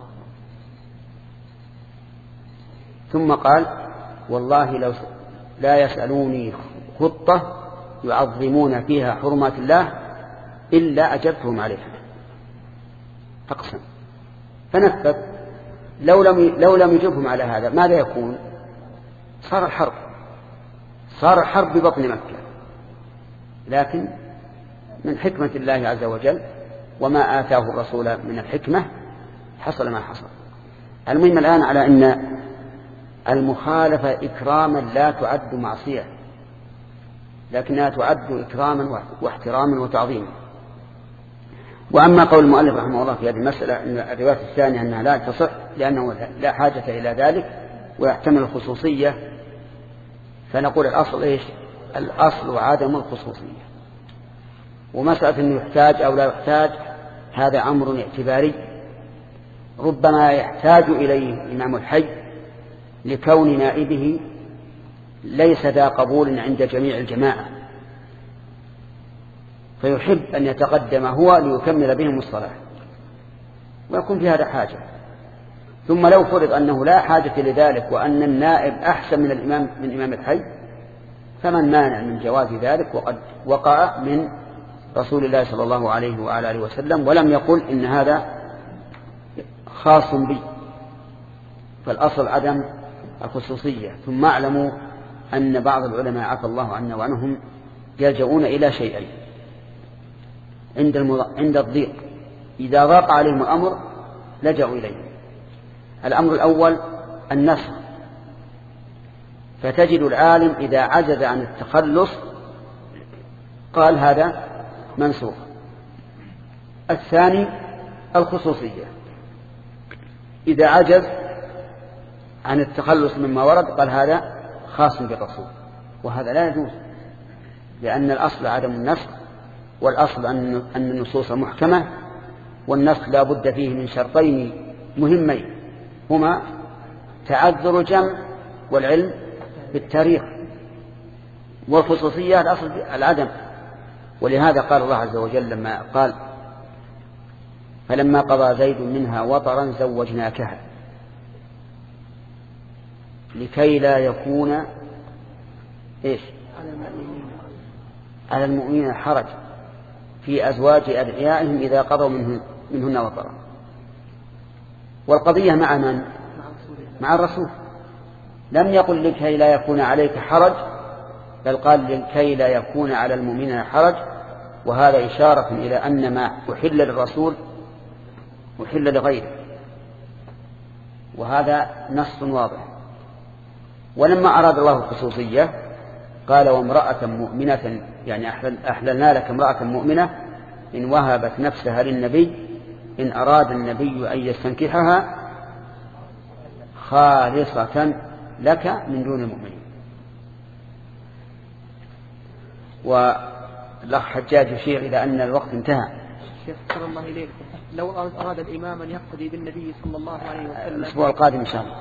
ثم قال والله لو لا يسألوني خطة يعظمون فيها حرمات الله إلا أجبتهم عليها. أقسم فنفذ. لو لم لو لم يجبهم على هذا ماذا يكون؟ صار الحرب صار الحرب ببطن مكة. لكن من حكمة الله عز وجل وما آتاه الرسول من الحكمة حصل ما حصل. المهم الآن على أن المخالفة إكراما لا تعد معصية، لكنها تعد إكراما واحتراما وتعظيما. وأما قول المؤلف رحمه الله في هذه المسألة أن الرواية الثانية أنها لا تصح لأنه لا حاجة إلى ذلك ويحتمل الخصوصية، فنقول الأصل إيش؟ الأصل عدم الخصوصية. ومسألة أنه يحتاج أو لا يحتاج هذا أمر اعتباري، ربما يحتاج إليه إمام الحي لكون نائبه ليس ذا قبول عند جميع الجماعة فيحب أن يتقدم هو ليكمل بهم الصلاة ويكون في هذا حاجة. ثم لو فرض أنه لا حاجة لذلك وأن النائب أحسن من الإمام من إمام الحي فمن مانع من جواز ذلك؟ وقد وقع من رسول الله صلى الله عليه وعلى آله وسلم ولم يقل إن هذا خاص بي، فالأصل عدم الخصوصية. ثم اعلموا أن بعض العلماء عفى الله عنا وعنهم يلجؤون إلى شيئين عند عند الضيق، إذا ضاق عليهم الأمر لجأوا إليه. الأمر الأول النسخ، فتجد العالم إذا عجز عن التخلص قال هذا منسوخ. الثاني الخصوصية، إذا عجز عن التخلص مما ورد قال هذا خاص بالرسول، وهذا لا يجوز، لأن الأصل عدم النسخ، والأصل أن النصوص محكمة، والنسخ لا بد فيه من شرطين مهمين هما تعذر الجمع والعلم بالتاريخ، والخصوصية الأصل العدم. ولهذا قال الله عز وجل لما قال فلما قضى زيد منها وطرا زوجناكها لكي لا يكون إيش على المؤمنين حرج في أزواج أدعيائهم إذا قضوا منهن, منهن وطرا. والقضية مع من؟ مع الرسول. لم يقل لكي لا يكون عليك حرج، بل قال لكي لا يكون على المؤمنين حرج، وهذا إشارة إلى أن ما أحل للرسول أحل لغيره، وهذا نص واضح. ولما أراد الله الخصوصية قال وامرأة مؤمنة، يعني أحللنا لك امرأة مؤمنة إن وهبت نفسها للنبي إن أراد النبي أن يستنكحها خالصة لك من دون المؤمنين. والأخ حجاج يشير إلى أن الوقت انتهى. شيخ صلى الله إليك، لو أراد الإمام أن يقتدي بالنبي صلى الله عليه وسلم الأسبوع القادم إن شاء الله.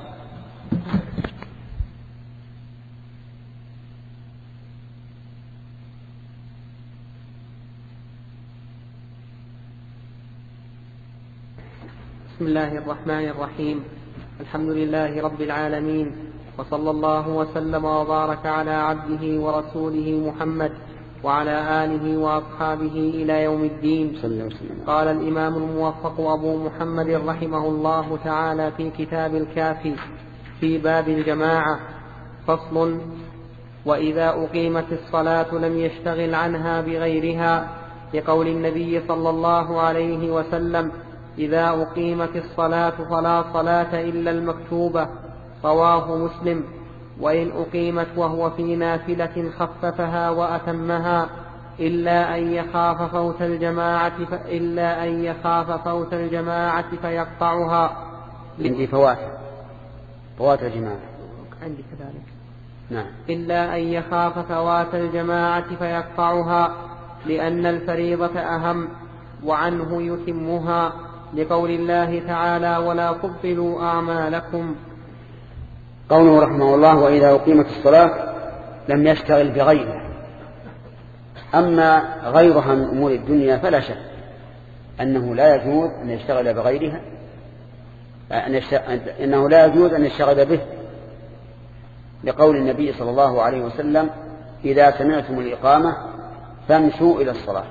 بسم الله الرحمن الرحيم. الحمد لله رب العالمين، وصلى الله وسلم وبارك على عبده ورسوله محمد وعلى آله وأصحابه إلى يوم الدين. قال الإمام الموفق أبو محمد رحمه الله تعالى في كتاب الكافي في باب الجماعة: فصل: وإذا أقيمت الصلاة لم يشتغل عنها بغيرها، لقول النبي صلى الله عليه وسلم: إذا أقيمت الصلاة فلا صلاة إلا المكتوبة، رواه مسلم. وإن أقيمت وهو في نافلة خففها وأتمها إلا أن يخاف فوت الجماعة ف... إلا أن يخاف فوت الجماعة فيقطعها. عندي فوات فوات الجماعة عندي كذلك. نعم. إلا أن يخاف فوات الجماعة فيقطعها، لأن الفريضة أهم وعنه يتمها، لقول الله تعالى: ولا تبطلوا أعمالكم. قوله رحمه الله: وإذا أقيمت الصلاة لم يشتغل بغيره. أما غيرها من أمور الدنيا فلا شك أنه لا يجوز أن يشتغل بغيرها، أن يشتغل أنه لا يجوز أن يشتغل به، لقول النبي صلى الله عليه وسلم: إذا سمعتم الإقامة فامشوا إلى الصلاة.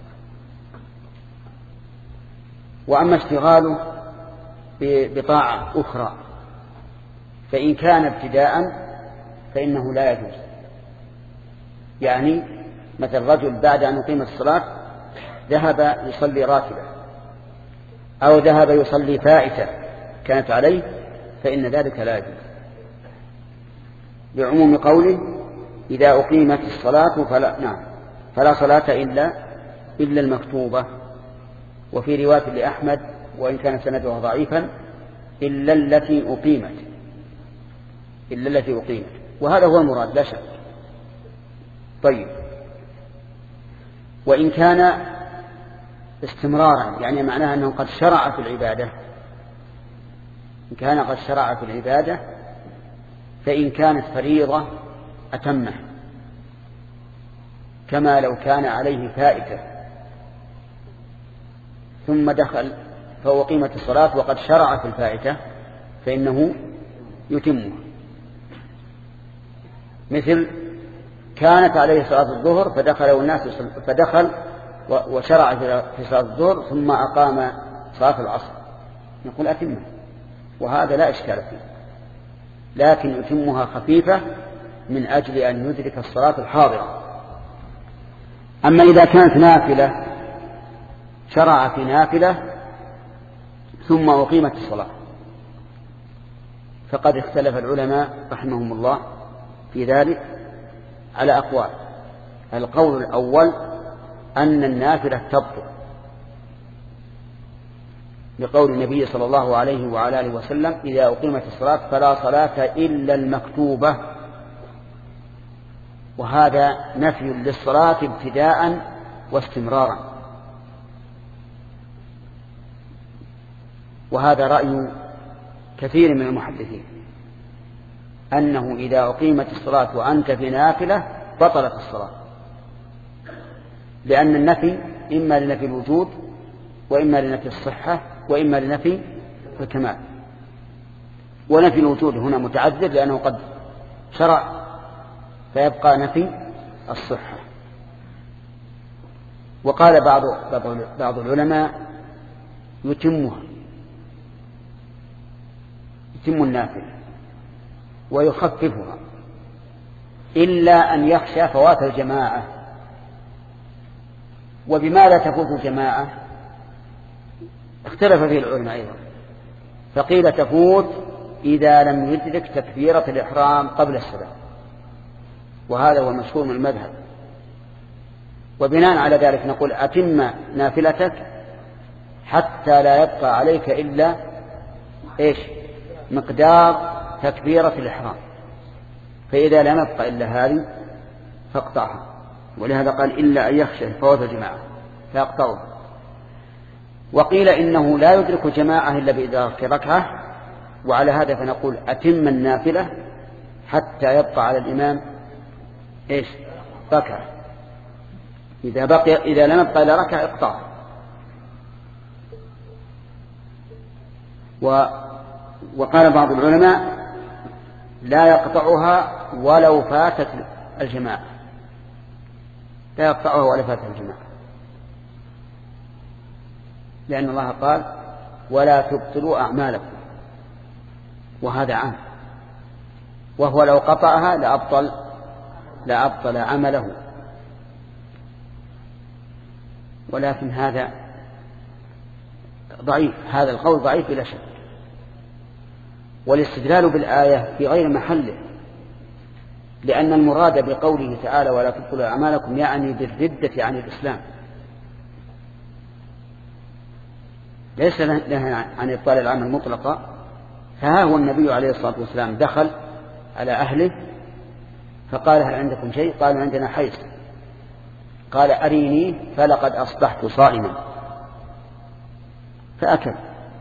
وأما اشتغاله بطاعة أخرى فإن كان ابتداء فإنه لا يجوز. يعني مثل رجل بعد أن يقيم الصلاة ذهب يصلي راتبة أو ذهب يصلي فائتة كانت عليه، فإن ذلك لا يجوز، بعموم قوله: إذا أقيمت الصلاة فلا, نعم فلا صلاة إلا إلا المكتوبة. وفي رواية لأحمد وإن كان سندها ضعيفا: إلا التي أقيمت إلا التي أقيمت وهذا هو المراد لا شك. طيب، وإن كان استمرارا، يعني معناها أنه قد شرع في العبادة، إن كان قد شرع في العبادة فإن كانت فريضة أتمه، كما لو كان عليه فائتة ثم دخل فأقيمت الصلاة وقد شرع في الفائتة فإنه يتمه. مثل كانت عليه صلاة الظهر فدخل والناس فدخل وشرع في صلاة الظهر ثم أقام صلاة العصر، نقول أتمه، وهذا لا إشكال فيه، لكن يتمها خفيفة من أجل أن يدرك الصلاة الحاضرة. أما إذا كانت نافلة، شرع في نافلة ثم أقيمت الصلاة، فقد اختلف العلماء رحمهم الله في ذلك على أقوال. القول الأول أن النافلة تبطل، بقول النبي صلى الله عليه وعلى آله وسلم: إذا أقيمت الصلاة فلا صلاة إلا المكتوبة، وهذا نفي للصلاة ابتداء واستمرارا. وهذا رأي كثير من المحدثين أنه إذا أقيمت الصلاة وأنت في نافلة بطلت الصلاة، لأن النفي إما لنفي الوجود وإما لنفي الصحة وإما لنفي الكمال. ونفي الوجود هنا متعذر لأنه قد شرع، فيبقى نفي الصحة. وقال بعض بعض العلماء يتمها يتم النافلة ويخففها إلا أن يخشى فوات الجماعة. وبماذا تفوت الجماعة؟ اختلف فيه العلماء أيضا، فقيل تفوت إذا لم يدرك تكبيرة الإحرام قبل الصلاة، وهذا هو مشهور من المذهب. وبناء على ذلك نقول أتم نافلتك حتى لا يبقى عليك إلا إيش؟ مقدار تكبيرة الإحرام، فإذا لم يبقى إلا هذه فاقطعها. ولهذا قال إلا أن يخشى فوات الجماعة فيقطعها. وقيل إنه لا يدرك جماعة إلا بإدراك ركعة، وعلى هذا فنقول أتم النافلة حتى يبقى على الإمام إيش؟ ركعة. إذا بقي إذا لم يبقى إلا ركعة اقطعها. و وقال بعض العلماء لا يقطعها ولو فاتت الجماعة، لا يقطعها ولو فاتت الجماعة، لأن الله قال ولا تبطلوا أعمالكم، وهذا عام، وهو لو قطعها لأبطل لأبطل عمله. ولكن هذا ضعيف، هذا القول ضعيف بلا شك. والاستدلال بالآية في غير محله، لأن المراد بقوله تعالى ولا تبطلوا أعمالكم يعني بالردة عن الإسلام، ليس لها عن إبطال العمل مطلقا. فها هو النبي عليه الصلاة والسلام دخل على أهله فقال هل عندكم شيء؟ قالوا عندنا حيث. قال أريني فلقد أصبحت صائما، فأكل.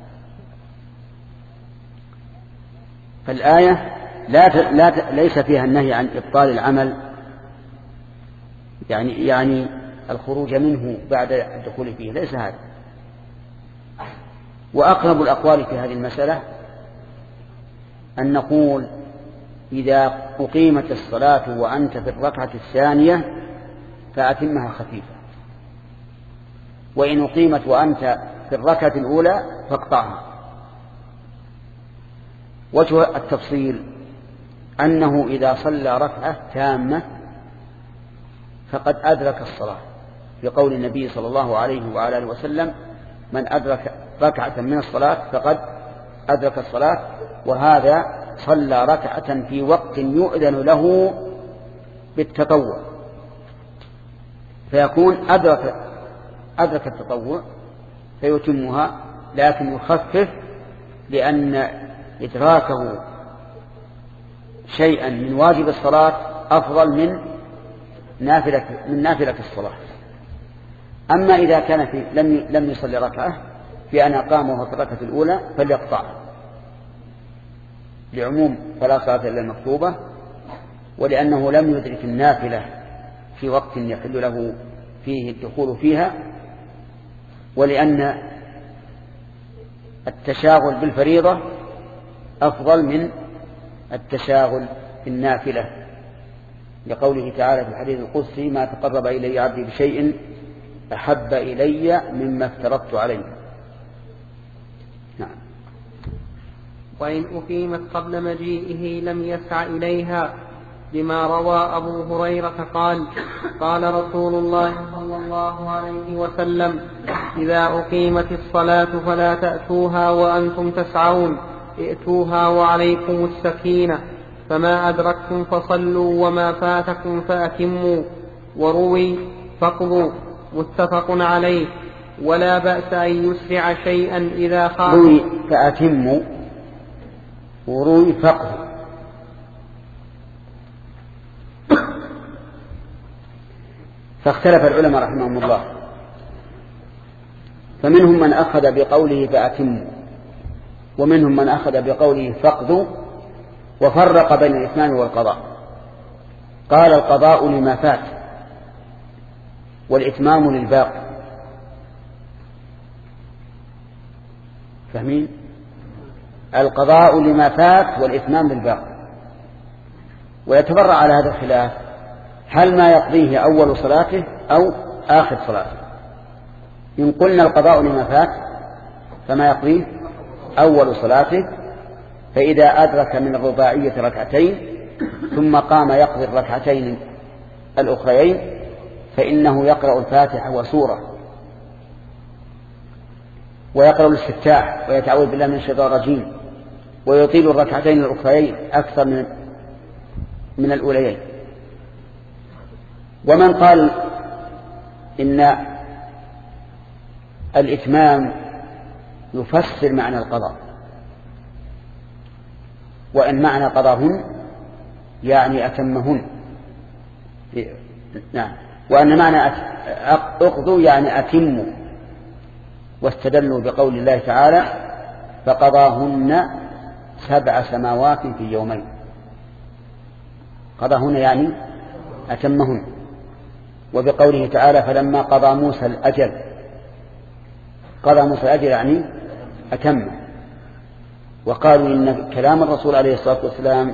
فالآية لا ت... لا ت... ليس فيها النهي عن إبطال العمل، يعني يعني الخروج منه بعد الدخول فيه، ليس هذا. وأقرب الأقوال في هذه المسألة أن نقول إذا أقيمت الصلاة وأنت في الركعة الثانية فأتمها خفيفة، وإن أقيمت وأنت في الركعة الأولى فاقطعها. وجه التفصيل أنه إذا صلى ركعة تامة فقد أدرك الصلاة، بقول النبي صلى الله عليه وعلى آله وسلم من أدرك ركعة من الصلاة فقد أدرك الصلاة. وهذا صلى ركعة في وقت يؤذن له بالتطوع، فيكون أدرك أدرك التطوع فيتمها، لكن يخفف لأن إدراكه شيئا من واجب الصلاة أفضل من نافلة من نافلة الصلاة. أما إذا كان في لم لم يصلي ركعة بأن أقامه في الركعة الأولى فليقطعها، لعموم فلا صلاة إلا المكتوبة، ولأنه لم يدرك النافلة في وقت يحل له فيه الدخول فيها، ولأن التشاغل بالفريضة أفضل من التشاغل بالنافلة، لقوله تعالى في الحديث القدسي ما تقرب إلي عبدي بشيء أحب إلي مما افترضت عليه. نعم. وإن أقيمت قبل مجيئه لم يسع إليها، لما روى أبو هريرة قال قال رسول الله صلى الله عليه وسلم إذا أقيمت الصلاة فلا تأتوها وأنتم تسعون، ائتوها وعليكم السكينة، فما أدركتم فصلوا وما فاتكم فأتموا. وروي فقضوا، متفق عليه. ولا بأس أن يسرع شيئا إذا خاف. روي فأتموا وروي فقضوا. فاختلف العلماء رحمهم الله، فمنهم من أخذ بقوله فأتموا، ومنهم من أخذ بقوله فقضوا، وفرق بين الإتمام والقضاء. قال القضاء لما فات والإتمام للباقي. فاهمين؟ القضاء لما فات والإتمام للباقي. ويتبرع على هذا الخلاف هل ما يقضيه أول صلاته أو آخر صلاته. إن قلنا القضاء لما فات فما يقضيه أول صلاته، فإذا أدرك من الرباعية ركعتين ثم قام يقضي الركعتين الأخريين فإنه يقرأ الفاتحة وسورة ويقرأ الاستفتاح ويتعوذ بالله من الشيطان الرجيم ويطيل الركعتين الأخريين أكثر من من الأوليين. ومن قال إن الإتمام يفسر معنى القضاء، وإن معنى قضاهن يعني أتمهن، نعم، وأن معنى أقضوا يعني أتموا، واستدلوا بقول الله تعالى فقضاهن سبع سماوات في يومين. قضاهن يعني أتمهن. وبقوله تعالى فلما قضى موسى الأجل، قضى موسى الأجل يعني أتم. وقالوا إن كلام الرسول عليه الصلاة والسلام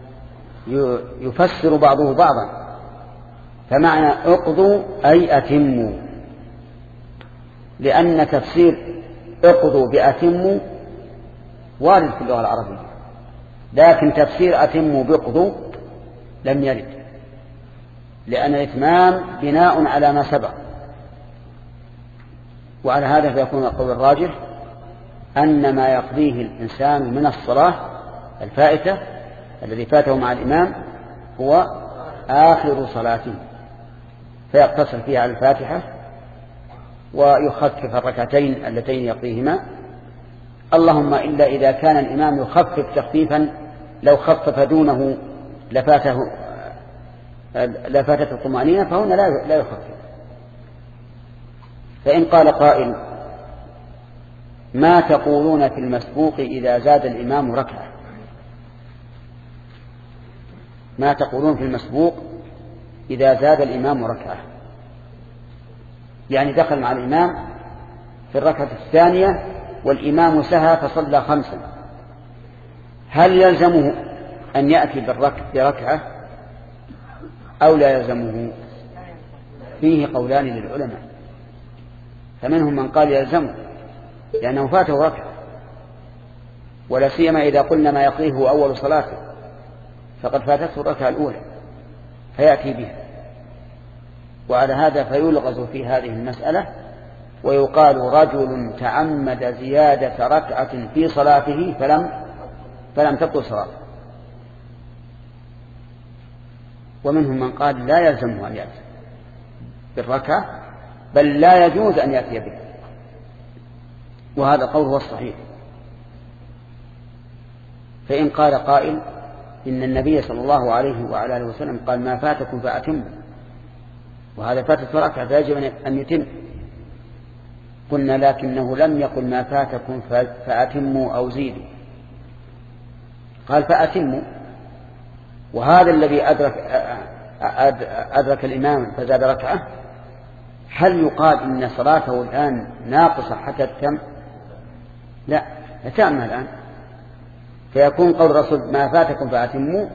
يفسر بعضه بعضا، فمعنى اقضوا أي أتموا، لأن تفسير اقضوا بأتموا وارد في اللغة العربية، لكن تفسير أتموا بقضوا لم يرد، لأن الإتمام بناء على ما سبق. وعلى هذا فيكون القول الراجح أن ما يقضيه الإنسان من الصلاة الفائتة الذي فاته مع الإمام هو آخر صلاته، فيقتصر فيها على الفاتحة ويخفف الركعتين اللتين يقضيهما، اللهم إلا إذا كان الإمام يخفف تخفيفا لو خفف دونه لفاته لفاتت الطمأنينة، فهنا لا يخفف. فإن قال قائل ما تقولون في المسبوق إذا زاد الإمام ركعة؟ ما تقولون في المسبوق إذا زاد الإمام ركعة؟ يعني دخل مع الإمام في الركعة الثانية والإمام سهى فصلى خمسا، هل يلزمه أن يأتي بركعة أو لا يلزمه؟ فيه قولان للعلماء، فمنهم من قال يلزمه لأنه فاته ركعة، ولا سيما إذا قلنا ما يقضيه أول صلاته فقد فاتته الركعة الأولى فيأتي بها. وعلى هذا فيلغز في هذه المسألة ويقال رجل تعمد زيادة ركعة في صلاته فلم فلم تبطل صلاته. ومنهم من قال لا يلزمه أن يأتي بالركعة بل لا يجوز أن يأتي به، وهذا قول هو الصحيح. فإن قال قائل إن النبي صلى الله عليه وعلى آله وسلم قال ما فاتكم فأتموا، وهذا فاتت ركعة فيجب أن يتم، قلنا لكنه لم يقل ما فاتكم فأتموا أو زيدوا، قال فأتموا. وهذا الذي أدرك, أدرك الإمام فزاد ركعة هل يقال إن صلاته الآن ناقصة حتى تتم؟ لا، تتمها الآن. فيكون قول الرسول ما فاتكم فأتموا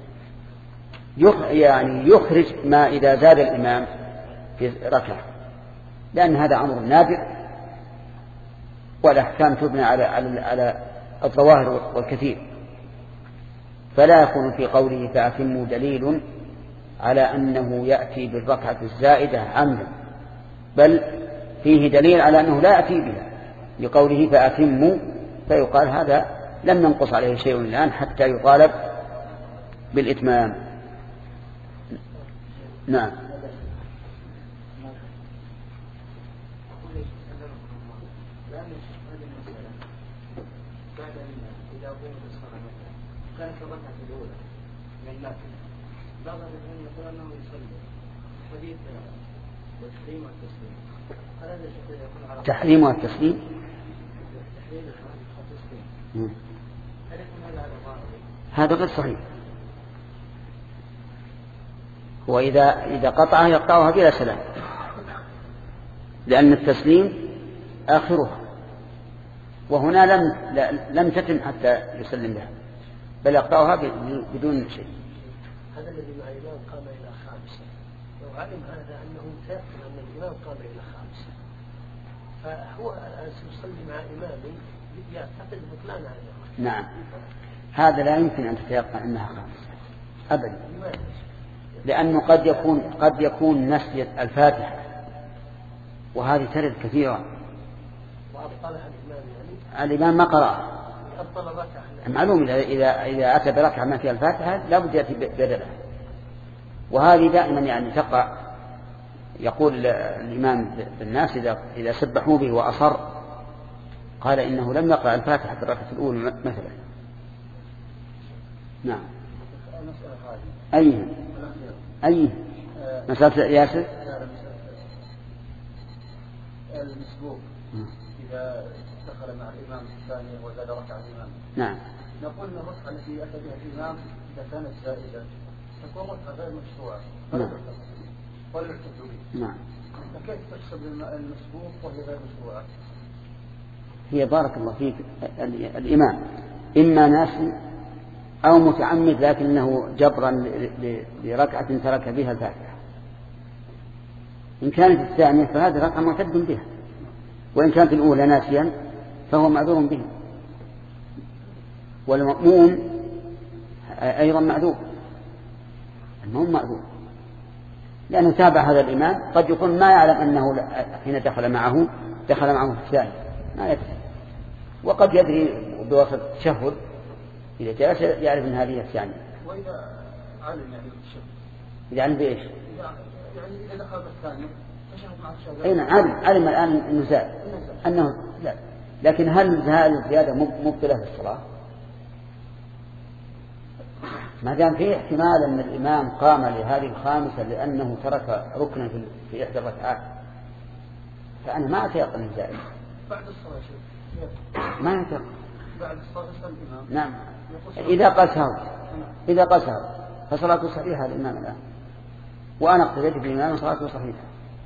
يعني يخرج ما إذا زاد الإمام في ركعة، لأن هذا أمر نادر والأحكام تبنى على على على الظواهر والكثير، فلا يكون في قوله فأتموا دليل على أنه يأتي بالركعة الزائدة عمدا، بل فيه دليل على أنه لا يأتي بها لقوله فأتموا، فيقال هذا لم ينقص عليه شيء الآن حتى يطالب بالإتمام. نعم. كانت الركعة الأولى من النافلة، بعض الذين يقول أنه يصلي حديث والتحريم والتسليم، هل هذا شيء يكون على تحريم والتسليم؟ تحريم والتسليم هل يكون هذا على ظاهره؟ هذا غير صحيح. وإذا إذا قطعها يقطعها بلا سلام، لأن التسليم آخرها، وهنا لم لم تتم حتى يسلم لها، بل يقطعها بدون شيء. هذا الذي مع الإمام قام إلى خامسة، لو علم هذا أنه متيقن أن الإمام قام إلى خامسة فهو يصلي مع إمامه يعتقد بطلان هذا. نعم، هذا لا يمكن أن تتيقن أنها خامسة أبدا، لأنه قد يكون قد يكون نسي الفاتحة، وهذه ترد كثيرا. الإمام ما قرأ، معلوم إذا إذا أتى بركعة ما فيها الفاتحة لا بد يأتي بدلها، وهذه دائما يعني تقع. يقول الإمام بالناس إذا إذا سبحوا به وأصر قال إنه لم يقرأ الفاتحة في الركعة الأولى مثلا. نعم. أي أي مسألة ياسر المسبوق إذا دخل مع الإمام الثاني وزاد ركعة الإمام. نعم. نقول أن الركعة التي أتى بها الإمام إذا كانت زائدة تكون ركعة غير مشروعة. نعم. ولا يعتد به. نعم. فكيف تحسب المسبوق وهي غير مشروعة؟ هي بارك الله فيك الإمام إما ناسي أو متعمد لكنه جبرا لركعة ترك بها الفاتحة. إن كانت الثانية فهذه ركعة معتد بها، وإن كانت الأولى ناسيا فهو معذور به. والمأموم أيضا معذور، المأموم معذور لأنه تابع هذا الإمام، قد يكون ما يعلم أنه حين دخل معه دخل معه في الثاني ما يدري، وقد يدري بوسط التشهد إذا جلس يعرف أن هذه الثانية. وإذا علم يعني التشهد إذا علم بإيش؟ يعني إذا دخل الثاني تشهد مع التشهد. أين علم علم الآن أنه زاد أنه لا، لكن هل هذه الزيادة مبطلة في الصلاة؟ ما دام فيه احتمال أن الإمام قام لهذه الخامسة لأنه ترك ركنا في إحدى الركعات فأنا ما أتيقن الزائد. بعد الصلاة شيء ما يتيقن بعد الصلاة الإمام. نعم. إذا قسر إذا قسر فصلاته صحيحة الإمام الآن، وأنا اقتديت بالإمام صلاته صحيحة.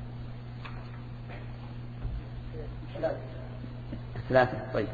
ثلاثة. طيب.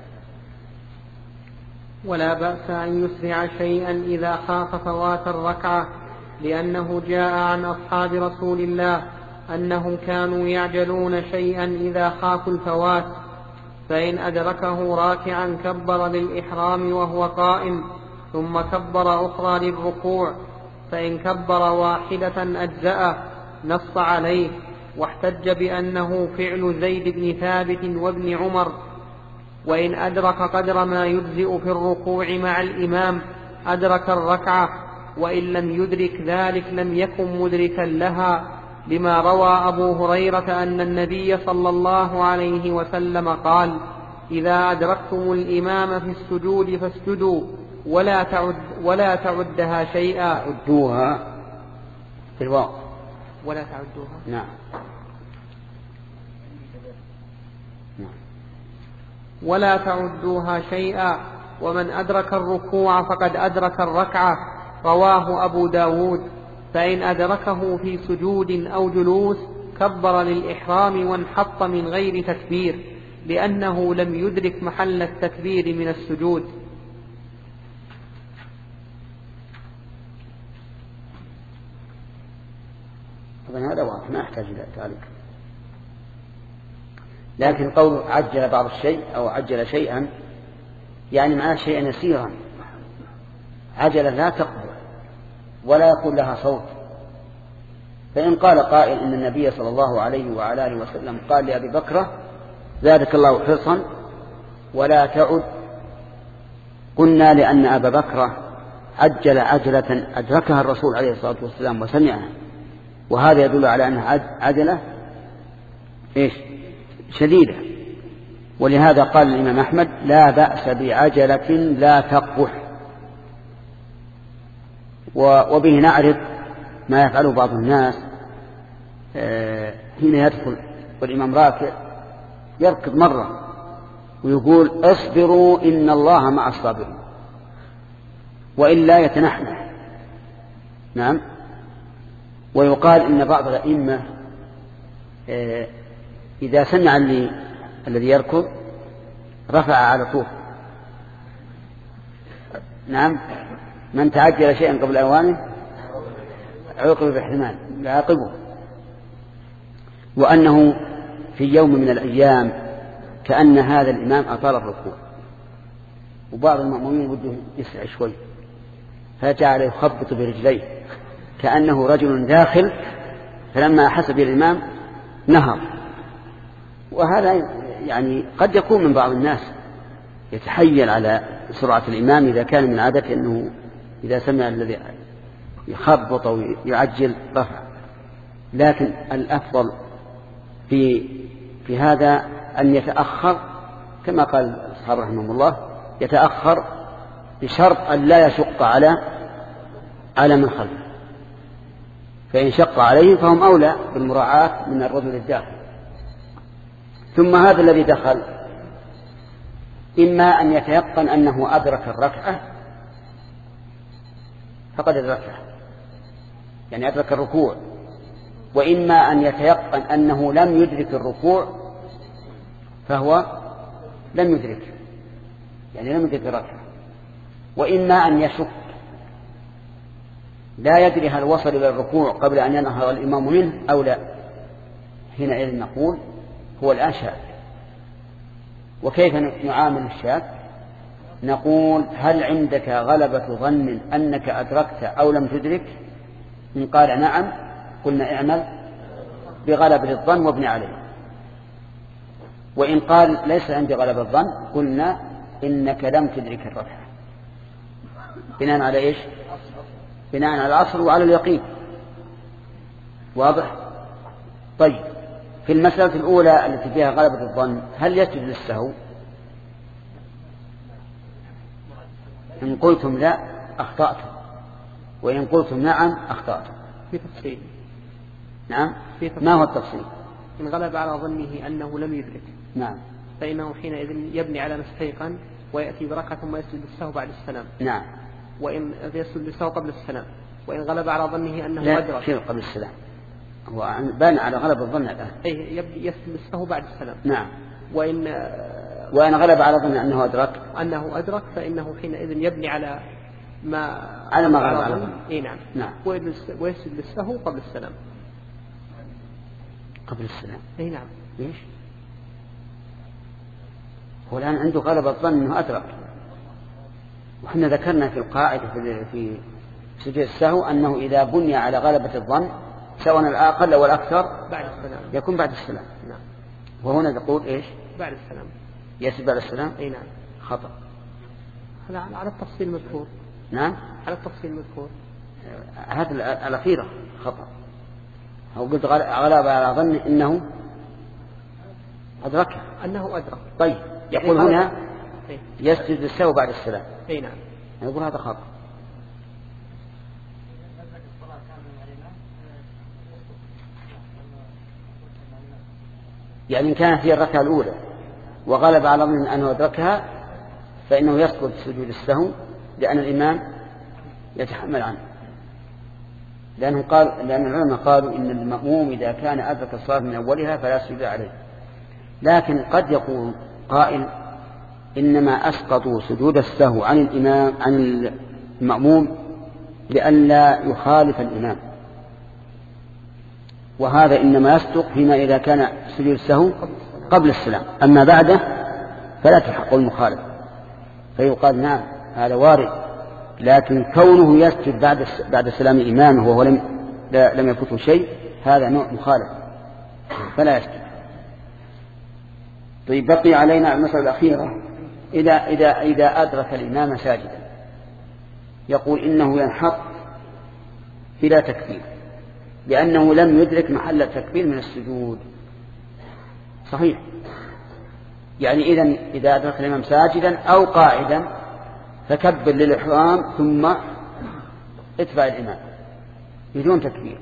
ولا بأس أن يسرع شيئا إذا خاف فوات الركعة، لأنه جاء عن أصحاب رسول الله أنهم كانوا يعجلون شيئا إذا خافوا الفوات، فإن أدركه راكعا كبر للإحرام وهو قائم، ثم كبر أخرى للركوع، فإن كبر واحدة أجزأه، نص عليه، واحتج بأنه فعل زيد بن ثابت وابن عمر. وإن أدرك قدر ما يجزئ في الركوع مع الإمام أدرك الركعة، وإن لم يدرك ذلك لم يكن مدركا لها، لما روى أبو هريرة أن النبي صلى الله عليه وسلم قال: إذا أدركتم الإمام في السجود فاسجدوا ولا تعد ولا تعدها شيئا. عدوها في الواو ولا تعدوها. نعم. ولا تعدوها شيئا. ومن أدرك الركوع فقد أدرك الركعة، رواه أبو داود. فإن أدركه في سجود أو جلوس كبر للإحرام وانحط من غير تكبير، لأنه لم يدرك محل التكبير من السجود. طبعا هذا واضح ما أحتاج إلى تعليق، لكن قول عجل بعض الشيء أو عجل شيئا يعني معاه شيئا يسيرا، عجل لا تقبل ولا يكون لها صوت. فإن قال قائل إن النبي صلى الله عليه وعلى آله وسلم قال لأبي بكر: زادك الله حرصا ولا تعد، قلنا لأن أبا بكر عجل عجلة أدركها الرسول عليه الصلاة والسلام وسمعها، وهذا يدل على أنها عجلة إيش شديدة. ولهذا قال الإمام أحمد: لا بأس بعجلة لا تقبح. وبه نعرف ما يفعله بعض الناس حين يدخل والإمام راكع يركض مرة ويقول: اصبروا إن الله مع الصابرين، وإلا يتنحنح. نعم. ويقال إن بعض الأئمة إذا سمع اللي الذي يركض رفع على طول. نعم. من تعجل شيئا قبل أوانه عوقب باحتمال لا عاقبه. وأنه في يوم من الأيام كأن هذا الإمام أطال الركوع، وبعض المأمومين بده يسرع شوي، فجعل يخبط برجليه كأنه رجل داخل، فلما أحس بالإمام نهض. وهذا يعني قد يكون من بعض الناس يتحيل على سرعة الإمام إذا كان من عادته أنه إذا سمع الذي يخبط أو يعجل رفع. لكن الأفضل في في هذا أن يتأخر كما قال الصحابة رحمهم الله، يتأخر بشرط أن لا يشق على على من خلفه، فإن شق عليه فهم أولى بالمراعاة من الرجل الداخل. ثم هذا الذي دخل إما أن يتيقن أنه أدرك الركعة فقد أدركها، يعني أدرك الركوع، وإما أن يتيقن أنه لم يدرك الركوع فهو لم يدرك، يعني لم يدرك الركعة. وإما أن يشك لا يدري هل وصل إلى الركوع قبل أن ينهض الإمام منه أو لا، حينئذ نقول هو الآن شاك. وكيف نعامل الشاك؟ نقول هل عندك غلبة ظن أنك أدركت أو لم تدرك؟ إن قال نعم قلنا اعمل بغلبة الظن وابن عليه، وإن قال ليس عندي غلبة الظن قلنا إنك لم تدرك الركعة، بناء على إيش؟ بناء على الأصل وعلى اليقين. واضح؟ طيب، في المسألة الأولى التي فيها غلبة الظن هل يسجد للسهو؟ إن قلتم لا أخطأتم، وإن قلتم نعم أخطأتم. في تفصيل. نعم، في تفصيل. ما هو التفصيل؟ إن غلب على ظنه أنه لم يدرك، نعم، فإنه حينئذ يبني على ما استيقن ويأتي بركعة ثم يسجد للسهو بعد السلام. نعم. وإن يسجد للسهو قبل السلام، وإن غلب على ظنه أنه لا أدرك. لا قبل السلام، هو بان على غلب الظن الآن. أي يسجد للسهو بعد السلام. نعم. وإن وإن غلب على ظن أنه أدرك أنه أدرك فإنه حينئذ يبني على ما على ما غلب على ظن. إيه نعم. نعم. ويسجد للسهو قبل السلام. قبل السلام. إيه نعم. ليش؟ هو الآن عنده غلب الظن أنه أدرك، وحنا ذكرنا في القاعدة في في سجود السهو أنه إذا بني على غلبة الظن سواء الأقل أو الأكثر بعد السلام يكون بعد السلام. نعم. وهنا تقول إيش؟ بعد السلام. يسجد بعد السلام. أي نعم. خطأ. على على التفصيل المذكور. نعم. على التفصيل المذكور. هذا الأخيرة خطأ. أو قلت غلب على ظن إنه أدركه. أنه أدرك. طيب، يقول يعني هنا إيه؟ يسجد للسهو بعد السلام. أي نعم. يقول هذا خطأ. يعني إن كانت هي الركعة الأولى وغلب على ظن أنه أدركها فإنه يسقط سجود السهو، لأن الإمام يتحمل عنه، لأنه قال لأن العلماء قالوا إن المأموم إذا كان أدرك الصلاة من أولها فلا سجود عليه. لكن قد يقول قائل إنما أسقطوا سجود السهو عن الإمام عن المأموم لئلا يخالف الإمام، وهذا إنما يصدق فيما إذا كان سجود السهو قبل السلام، أما بعده فلا تحق المخالفة، فيقال نعم هذا وارد، لكن كونه يسجد بعد بعد سلام إمامه وهو لم لم يفوته شيء هذا نوع مخالف فلا يسجد. طيب، بقي علينا المسألة الأخيرة، إذا إذا إذا أدرك الإمام ساجدا يقول إنه ينحط بلا تكبير لأنه لم يدرك محل التكبير من السجود. صحيح، يعني إذن إذا أدرك الإمام ساجدا أو قاعدا فكبر للإحرام ثم اتبع الإمام بدون تكبير.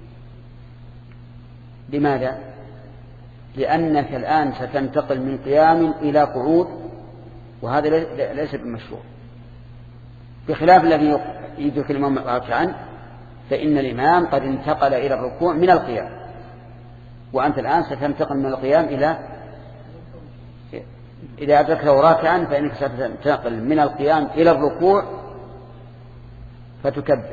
لماذا؟ لأنك الآن ستنتقل من قيام إلى قعود، وهذا ليس بالمشروع، بخلاف الذي يدرك الإمام راكعا فإن الإمام قد انتقل إلى الركوع من القيام، وأنت الآن ستنتقل من القيام إلى إذا أدركته راكعا فإنك ستنتقل من القيام إلى الركوع فتكبر،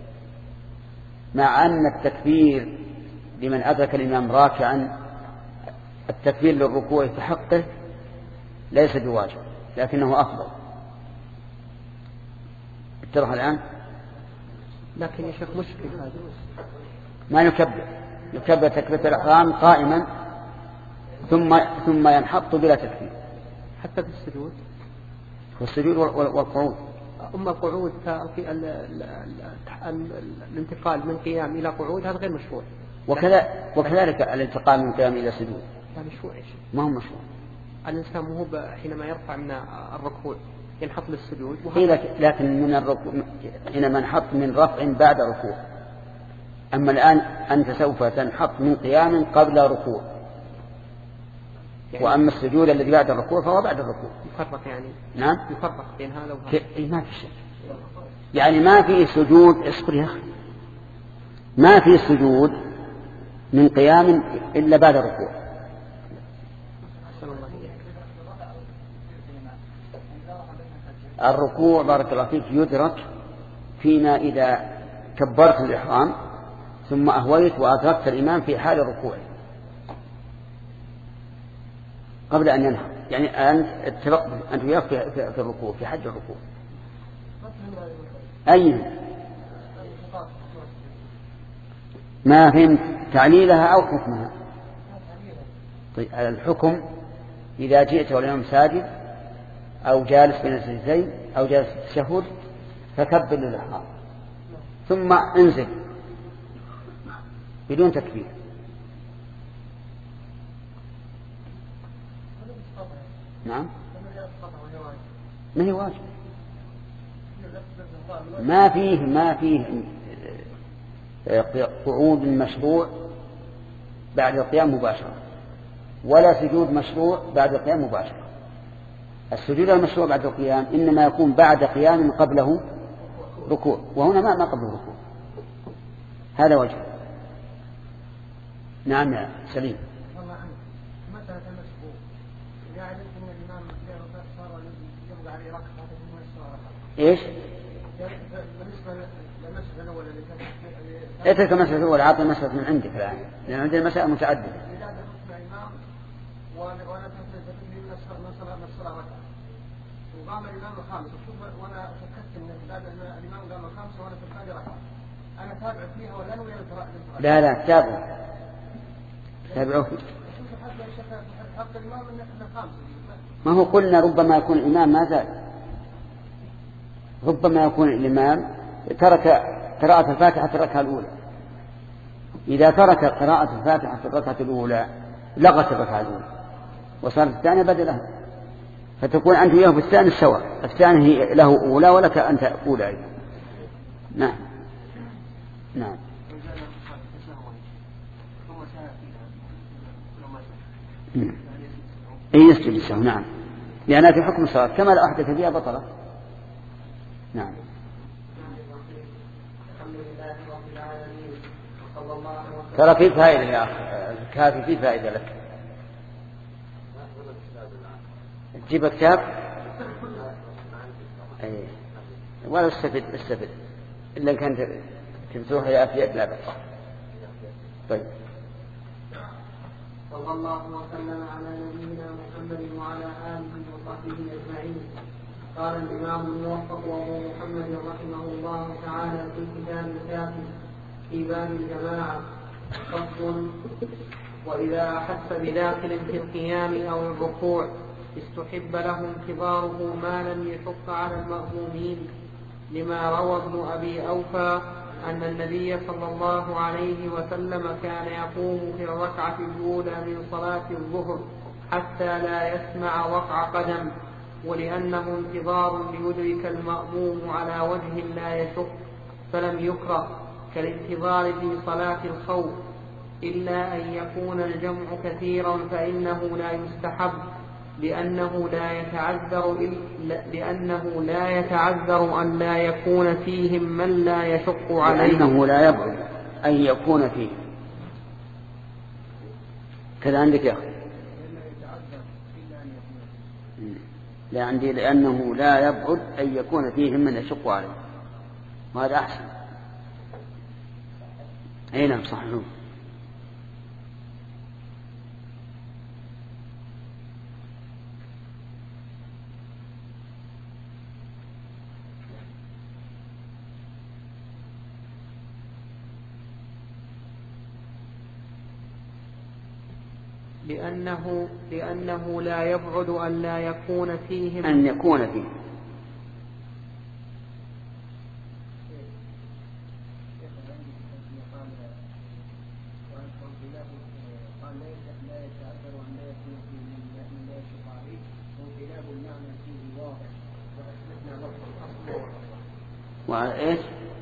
مع أن التكبير لمن أدرك الإمام راكعا التكبير للركوع في حقه ليس بواجب لكنه أفضل. اتضح الآن؟ لكن يا شيخ مشكل هذا، ما يكبر، يكبر تكبيرة الإحرام قائما ثم ثم ينحط بلا تكبير حتى في السجود والسجود والقعود. أما القعود في الانتقال من قيام إلى قعود هذا غير مشروع. وكذا وكذلك الانتقال من قيام إلى سجود هذا مشروع. ما هو مشروع. الإنسان مو حينما يرفع من الركوع ينحط للسجود. لكن من الركوع حينما نحط من رفع بعد ركوع. أما الآن أنت سوف تنحط من قيام قبل ركوع، يعني وأما السجود الذي بعد الركوع فهو بعد الركوع. يفرق يعني. نعم. يفرق بين هذا وهذا. ك... ما في شيء. يعني ما في سجود، اصبر يا أخي، ما في سجود من قيام إلا بعد الركوع. الركوع بارك الله فيك يدرك فيما إذا كبرت الإحرام ثم أهويت وأدركت الإمام في حال الركوع قبل أن ينهض، يعني أنت اتفقت أنت وياك في الركوع في حج الركوع. أي ما فهمت تعليلها أو حكمها؟ طيب الحكم إذا جئت والإمام ساجد أو جالس بين السجدتين أو جالس في التشهد فكبر للإحرام ثم انزل بدون تكبير. نعم ما هي واجب، ما فيه ما فيه قعود مشروع بعد القيام مباشرة ولا سجود مشروع بعد القيام مباشرة. السجود المشروع بعد القيام إنما يكون بعد قيام قبله ركوع، وهنا ما ما قبله ركوع. هذا وجه. نعم يا سليم. مسألة المسبوق إذا علمت أن الإمام صار يبقى عليه ركعة إيش؟ بالنسبة للمسألة الأولى اللي كانت اترك المسألة الأولى، عطي مسألة من عندك الآن، لأن عندنا مسائل متعددة. إذا دخلت مع إمام وأنا تنتظر من الصلاة من الصلاة من الصلاة ركعة وقام الإمام الخامس وشوف وأنا شككت إن بعد أن الإمام قام الخامس وأنا في الثانية ركعة أنا تابع فيها ولا أنا ويا لا لا تابعوا تابعوه. ما هو قلنا ربما يكون الإمام ما زال، ربما يكون الإمام ترك قراءة الفاتحة في الركعة الأولى. إذا ترك قراءة الفاتحة في الركعة الأولى لغت الركعة الأولى وصارت الثانية بدلها، فتكون أنت وياه في الثاني سواء، الثاني له أولى ولك أنت أولى أيضا. نعم نعم. أي يسجد السهو نعم، لأنها في حكم الصلاة كما لو أحدث فيها بطلة. نعم. ترى في فائدة يا أخي الكافي، في فائدة لك. تجيب كتاب أي ولا استفد استفد إلا كانت تفتوح يا أفيد لا بأس. طيب. صلى الله وسلم على نبينا محمد وعلى آله وصحبه أجمعين. قال الإمام الموفق وهو محمد رحمه الله تعالى في كتاب الكافي في باب الجماعة فصل: وإذا أحس بداخل في القيام أو الركوع استحب له انتظاره ما لم يشق على المأمومين، لما روى ابن أبي أوفى أن النبي صلى الله عليه وسلم كان يقوم في الركعة الأولى من صلاة الظهر حتى لا يسمع وقع قدم، ولأنه انتظار ليدرك المأموم على وجه لا يشق فلم يكره كالانتظار في صلاة الخوف، إلا أن يكون الجمع كثيرا فإنه لا يستحب، لأنه لا يتعذر لأنه لا يتعذر أن لا يكون فيهم من لا يشق عليه، لأنه لا يبعد أن يكون فيه. كذا عندك يا أخي؟ لا عندي لأنه لا يبعد أن يكون فيهم من يشق عليه، وهذا أحسن. أي نعم صحيح. لأنه, لأنه لا يبعد أن لا يكون فيهم أن يكون فيه وإيش؟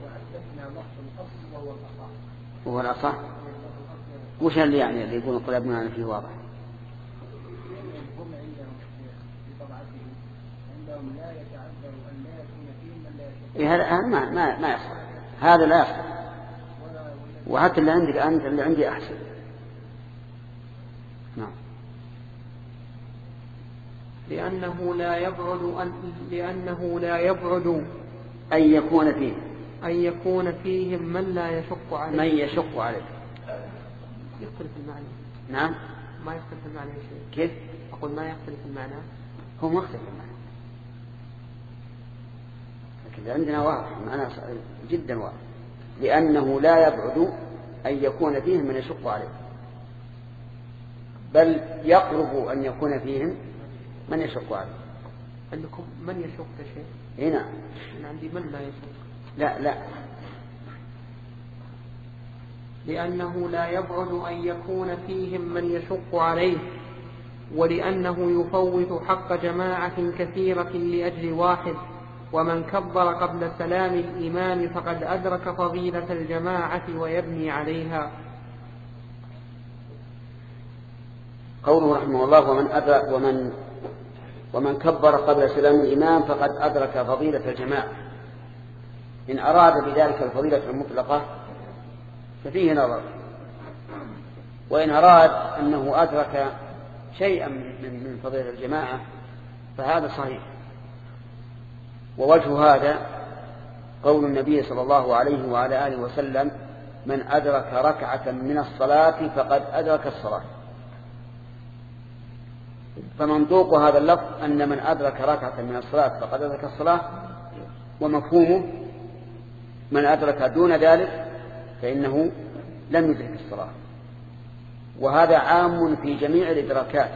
وهو الأصح. وش اللي يعني اللي يقول قل ابننا فيه واضح؟ إيه هذا ما ما ما يصح، هذا لا يصح، وحتى اللي عندك أنت اللي عندي أحسن. نعم. لأنه لا يبعد أن لأنه لا يبعد أن يكون فيه أن يكون فيهم من لا يشق عليه من يشق عليه. يختلف المعنى. نعم. ما يختلف المعنى يا شيخ. كيف؟ أقول ما يختلف المعنى. هو مختلف المعنى، لكن عندنا واضح، معنى جدا واضح. لأنه لا يبعد أن يكون فيهم من يشق عليه، بل يقرب أن يكون فيهم من يشق عليه. عندكم من يشق يا شيخ؟ هنا أنا عندي من لا يشق. لا لا لأنه لا يبعد أن يكون فيهم من يشق عليه، ولأنه يفوت حق جماعة كثيرة لأجل واحد، ومن كبر قبل سلام الإمام فقد أدرك فضيلة الجماعة ويبني عليها. قوله رحمه الله ومن أدرك ومن ومن كبر قبل سلام الإمام فقد أدرك فضيلة الجماعة. إن أراد بذلك الفضيلة المطلقة ففيه نظر، وإن أراد أنه أدرك شيئا من فضيلة الجماعة فهذا صحيح. ووجه هذا قول النبي صلى الله عليه وعلى آله وسلم من أدرك ركعة من الصلاة فقد أدرك الصلاة. فمنطوق هذا اللفظ أن من أدرك ركعة من الصلاة فقد أدرك الصلاة، ومفهومه من أدرك دون ذلك فإنه لم يدرك الصلاة. وهذا عام في جميع الإدراكات.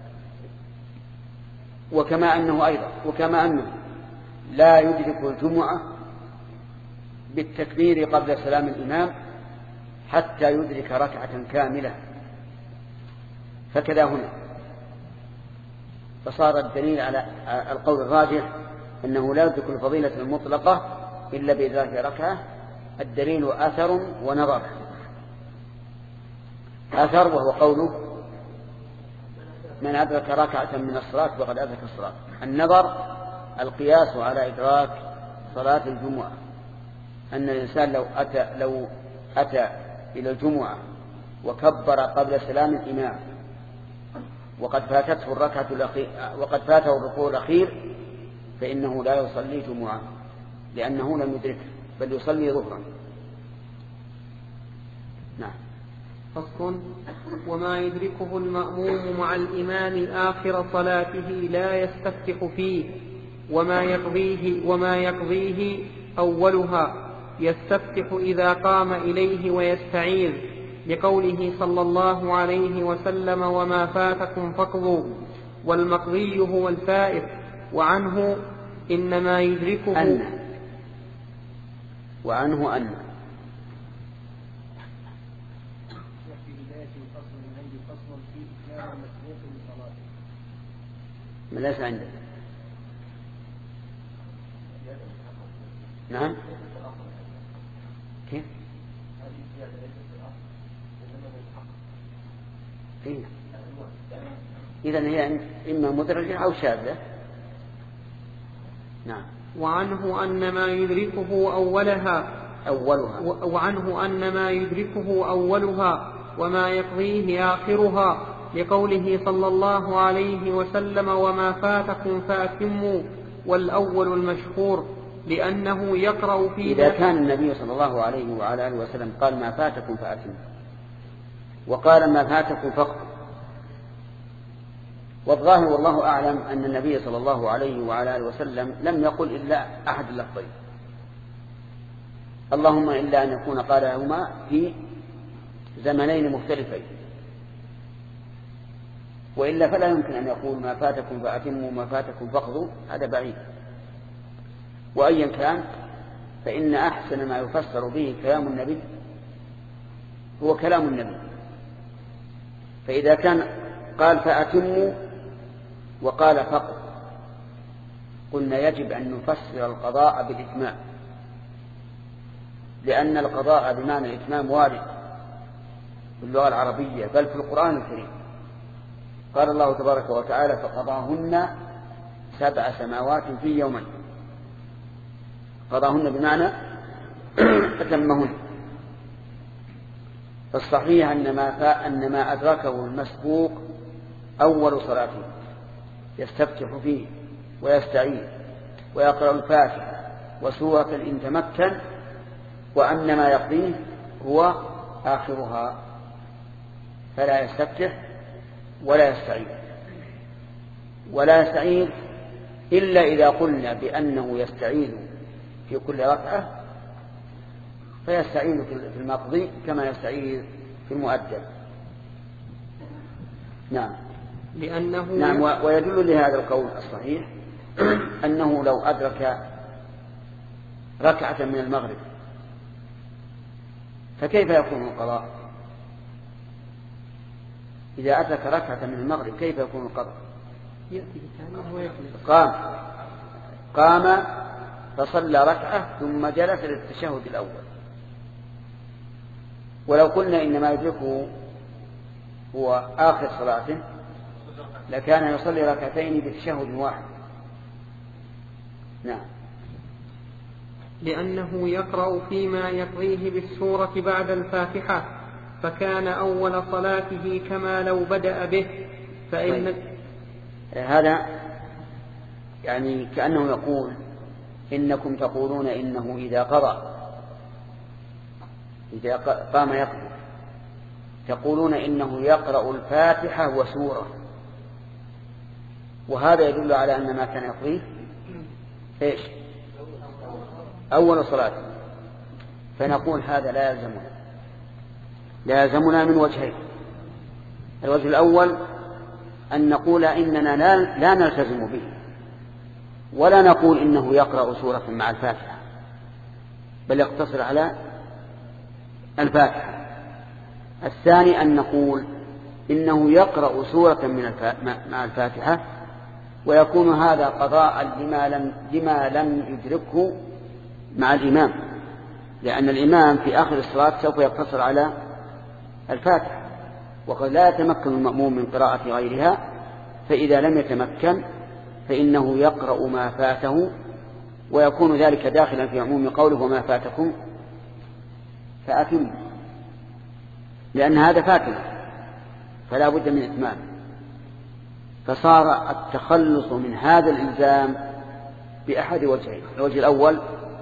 وكما أنه أيضا وكما أنه لا يدرك الجمعة بالتكبير قبل سلام الإمام حتى يدرك ركعة كاملة، فكذا هنا. فصار الدليل على القول الراجح أنه لا يدرك الفضيلة المطلقة إلا بإدراك ركعة. الدليل أثر ونظر. أثر وهو قوله من أدرك ركعة من الصلاة فقد أدرك الصلاة. النظر القياس على إدراك صلاة الجمعة، أن الإنسان لو أتى, لو أتى إلى الجمعة وكبر قبل سلام الإمام وقد فاتته الركعة الأخير وقد فاته الركوع الأخير فإنه لا يصلي جمعة لأنه لم يدركه بل يصلي ظهرا. نعم. فصل. وما يدركه المأموم مع الإمام آخر صلاته لا يستفتح فيه، وما يقضيه, وما يقضيه أولها يستفتح إذا قام إليه ويستعيذ، لقوله صلى الله عليه وسلم وما فاتكم فاقضوا، والمقضي هو الفائت. وعنه إنما يدركه أن وعنه أن من ليس عندك. نعم. كيف؟ إيه؟ إذن هي إما مدرجة أو شاذة. نعم. وعنه أن ما يدركه أولها أولها وعنه أن ما يدركه أولها وما يقضيه آخرها، لقوله صلى الله عليه وسلم وما فاتكم فأتموا، والأول المشهور لأنه يقرأ في إذا كان النبي صلى الله عليه وعلى آله وسلم قال ما فاتكم فأتموا وقال ما فاتكم فاقضوا، والظاهر والله أعلم أن النبي صلى الله عليه وعلى آله وسلم لم يقل إلا أحد اللفظين، اللهم إلا أن يكون قالهما في زمنين مختلفين. وإلا فلا يمكن أن يقول ما فاتكم فأتموا ما فاتكم فاقضوا، هذا بعيد. وأيا كان فإن أحسن ما يفسر به كلام النبي هو كلام النبي. فإذا كان قال فأتموا وقال فقط قلنا يجب أن نفسر القضاء بالإتمام، لأن القضاء بمعنى الإتمام وارد في اللغة العربية بل في القرآن الكريم. قال الله تبارك وتعالى فقضاهن سبع سماوات في يومين. قضاهن بمعنى أتمهن. فالصحيح أن ما, أن ما أدركه المسبوق أول صلاته يستفتح فيه ويستعيذ ويقرأ الفاتحة وسورة إن تمكن، وأن ما يقضيه هو آخرها، فلا يستفتح ولا يستعيذ ولا يستعيذ إلا إذا قلنا بأنه يستعيذ في كل ركعة فيستعيذ في المقضي كما يستعيذ في المؤدب. نعم. لأنه نعم. ويدل لهذا القول الصحيح أنه لو أدرك ركعة من المغرب فكيف يكون القضاء؟ إذا أدرك ركعة من المغرب كيف يكون القضاء؟ قام قام فصلى ركعة ثم جلس للتشهد الأول. ولو قلنا إنما يدركه هو آخر صلاته لكان يصلي ركعتين بتشهد واحد. نعم. لأنه يقرأ فيما يقضيه بالسورة بعد الفاتحة، فكان أول صلاته كما لو بدأ به. فإن طيب. هذا يعني كأنه يقول إنكم تقولون إنه إذا قضى إذا قام يقضي تقولون إنه يقرأ الفاتحة وسورة، وهذا يدل على أن ما كان يقضيه إيش؟ أول صلاة. فنقول هذا لا يلزمنا لا يلزمنا من وجهين. الوجه الأول أن نقول إننا لا, لا نلتزم به، ولا نقول إنه يقرأ سورة مع الفاتحة، بل يقتصر على الفاتحة. الثاني أن نقول إنه يقرأ سورة من مع الفاتحة، ويكون هذا قضاء لما لم, لما لم يدركه مع الإمام، لأن الإمام في آخر الصلاة سوف يقتصر على الفاتحة، وقد لا يتمكن المأموم من قراءة غيرها، فإذا لم يتمكن فإنه يقرأ ما فاته، ويكون ذلك داخلا في عموم قوله وما فاتكم فأتم، لأن هذا فاتنا فلا بد من إتمام. فصار التخلص من هذا الإلزام بأحد وجهين. الوجه الأول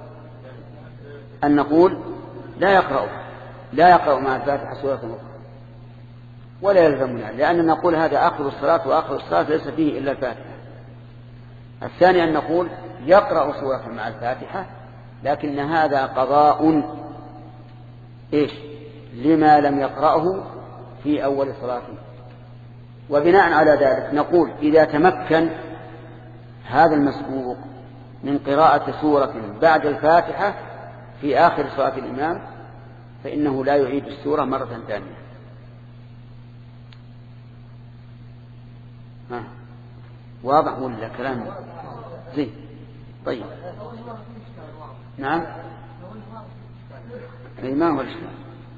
أن نقول لا يقرأ لا يقرأ مع الفاتحة سورة أخرى ولا يلزمنا، لأن نقول هذا آخر الصلاة، وآخر الصلاة ليس فيه إلا الفاتحة. الثاني أن نقول يقرأ سورة مع الفاتحة، لكن هذا قضاء إيش لما لم يقرأه في أول صلاته. وبناء على ذلك نقول إذا تمكن هذا المسبوق من قراءة سورة بعد الفاتحة في آخر صلاة الإمام فإنه لا يعيد السورة مرة ثانية. ها. واضح ولا كلام زين؟ طيب. نعم. الإمام والإشكال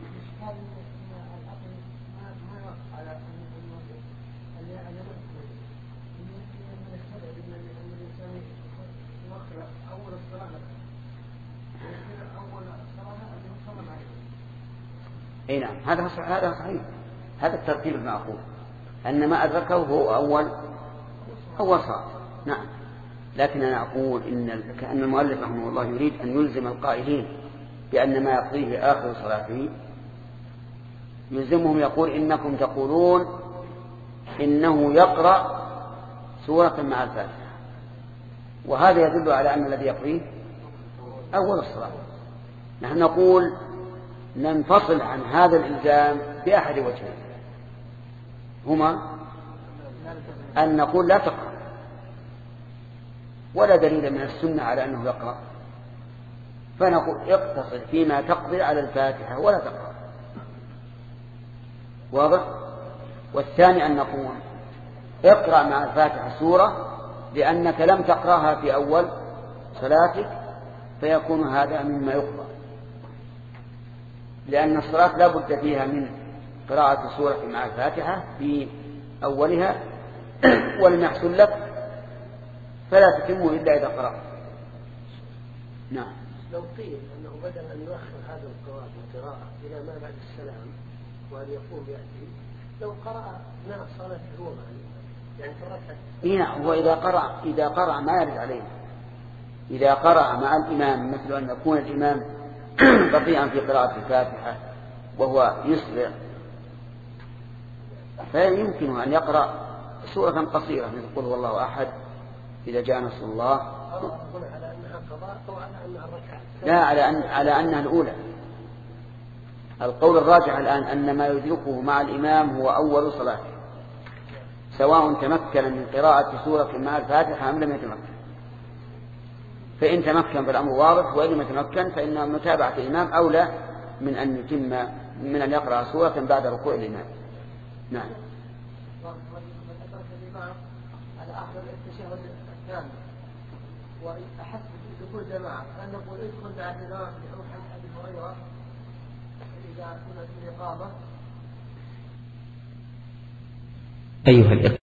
اي نعم، هذا هذا صحيح، هذا الترتيب المعقول، ان ما ادركه هو اول اول صلاة. نعم. لكن انا اقول ان كأن المؤلف رحمه الله يريد ان يلزم القائلين بان ما يقضيه اخر صلاته يلزمهم، يقول انكم تقولون انه يقرأ سورة مع الفاتحة، وهذا يدل على ان الذي يقضيه اول الصلاة. نحن نقول ننفصل عن هذا الإلزام بأحد وجهين، هما أن نقول لا تقرأ، ولا دليل من السنة على أنه يقرأ، فنقول اقتصر فيما تقدر على الفاتحة ولا تقرأ. واضح؟ والثاني أن نقول اقرأ مع الفاتحة سورة لأنك لم تقرأها في أول صلاتك، فيكون هذا مما يقرأ، لأن الصلاة لا بد فيها من قراءة سورة مع الفاتحة في أولها، ولم يحصل لك فلا تتم إلا إذا قرأت. نعم. لو قيل أنه بدل أن يؤخر هذا القراءة القراءة إلى ما بعد السلام وأن يقوم يأتي، لو قرأ مع الصلاة هو يعني إيه، وإذا قرأ إذا قرأ ما يرد عليه. إذا قرأ مع الإمام مثل أن يكون الإمام بطيئا في قراءة الفاتحة وهو يسرع، فيمكن أن يقرأ سورة قصيرة مثل قل هو الله أحد، إذا جاء نصر الله. لا، على أن على أنها الأولى. القول الراجح الآن أن ما يدركه مع الإمام هو أول صلاة، سواء تمكن من قراءة سورة مع الفاتحة أم لم يتمكن. فإن تمكن فالأمر واضح، وإن لم يتمكن فإن متابعة الإمام أولى من أن يتم من أن يقرأ سورة بعد ركوع الإمام. نعم. على آخر التشهد الثاني وأحس بدخول جماعة، أن نقول ادخل بعد الإمام بحروف أبي هريرة إذا كنت في الإقامة. أيها الإخوة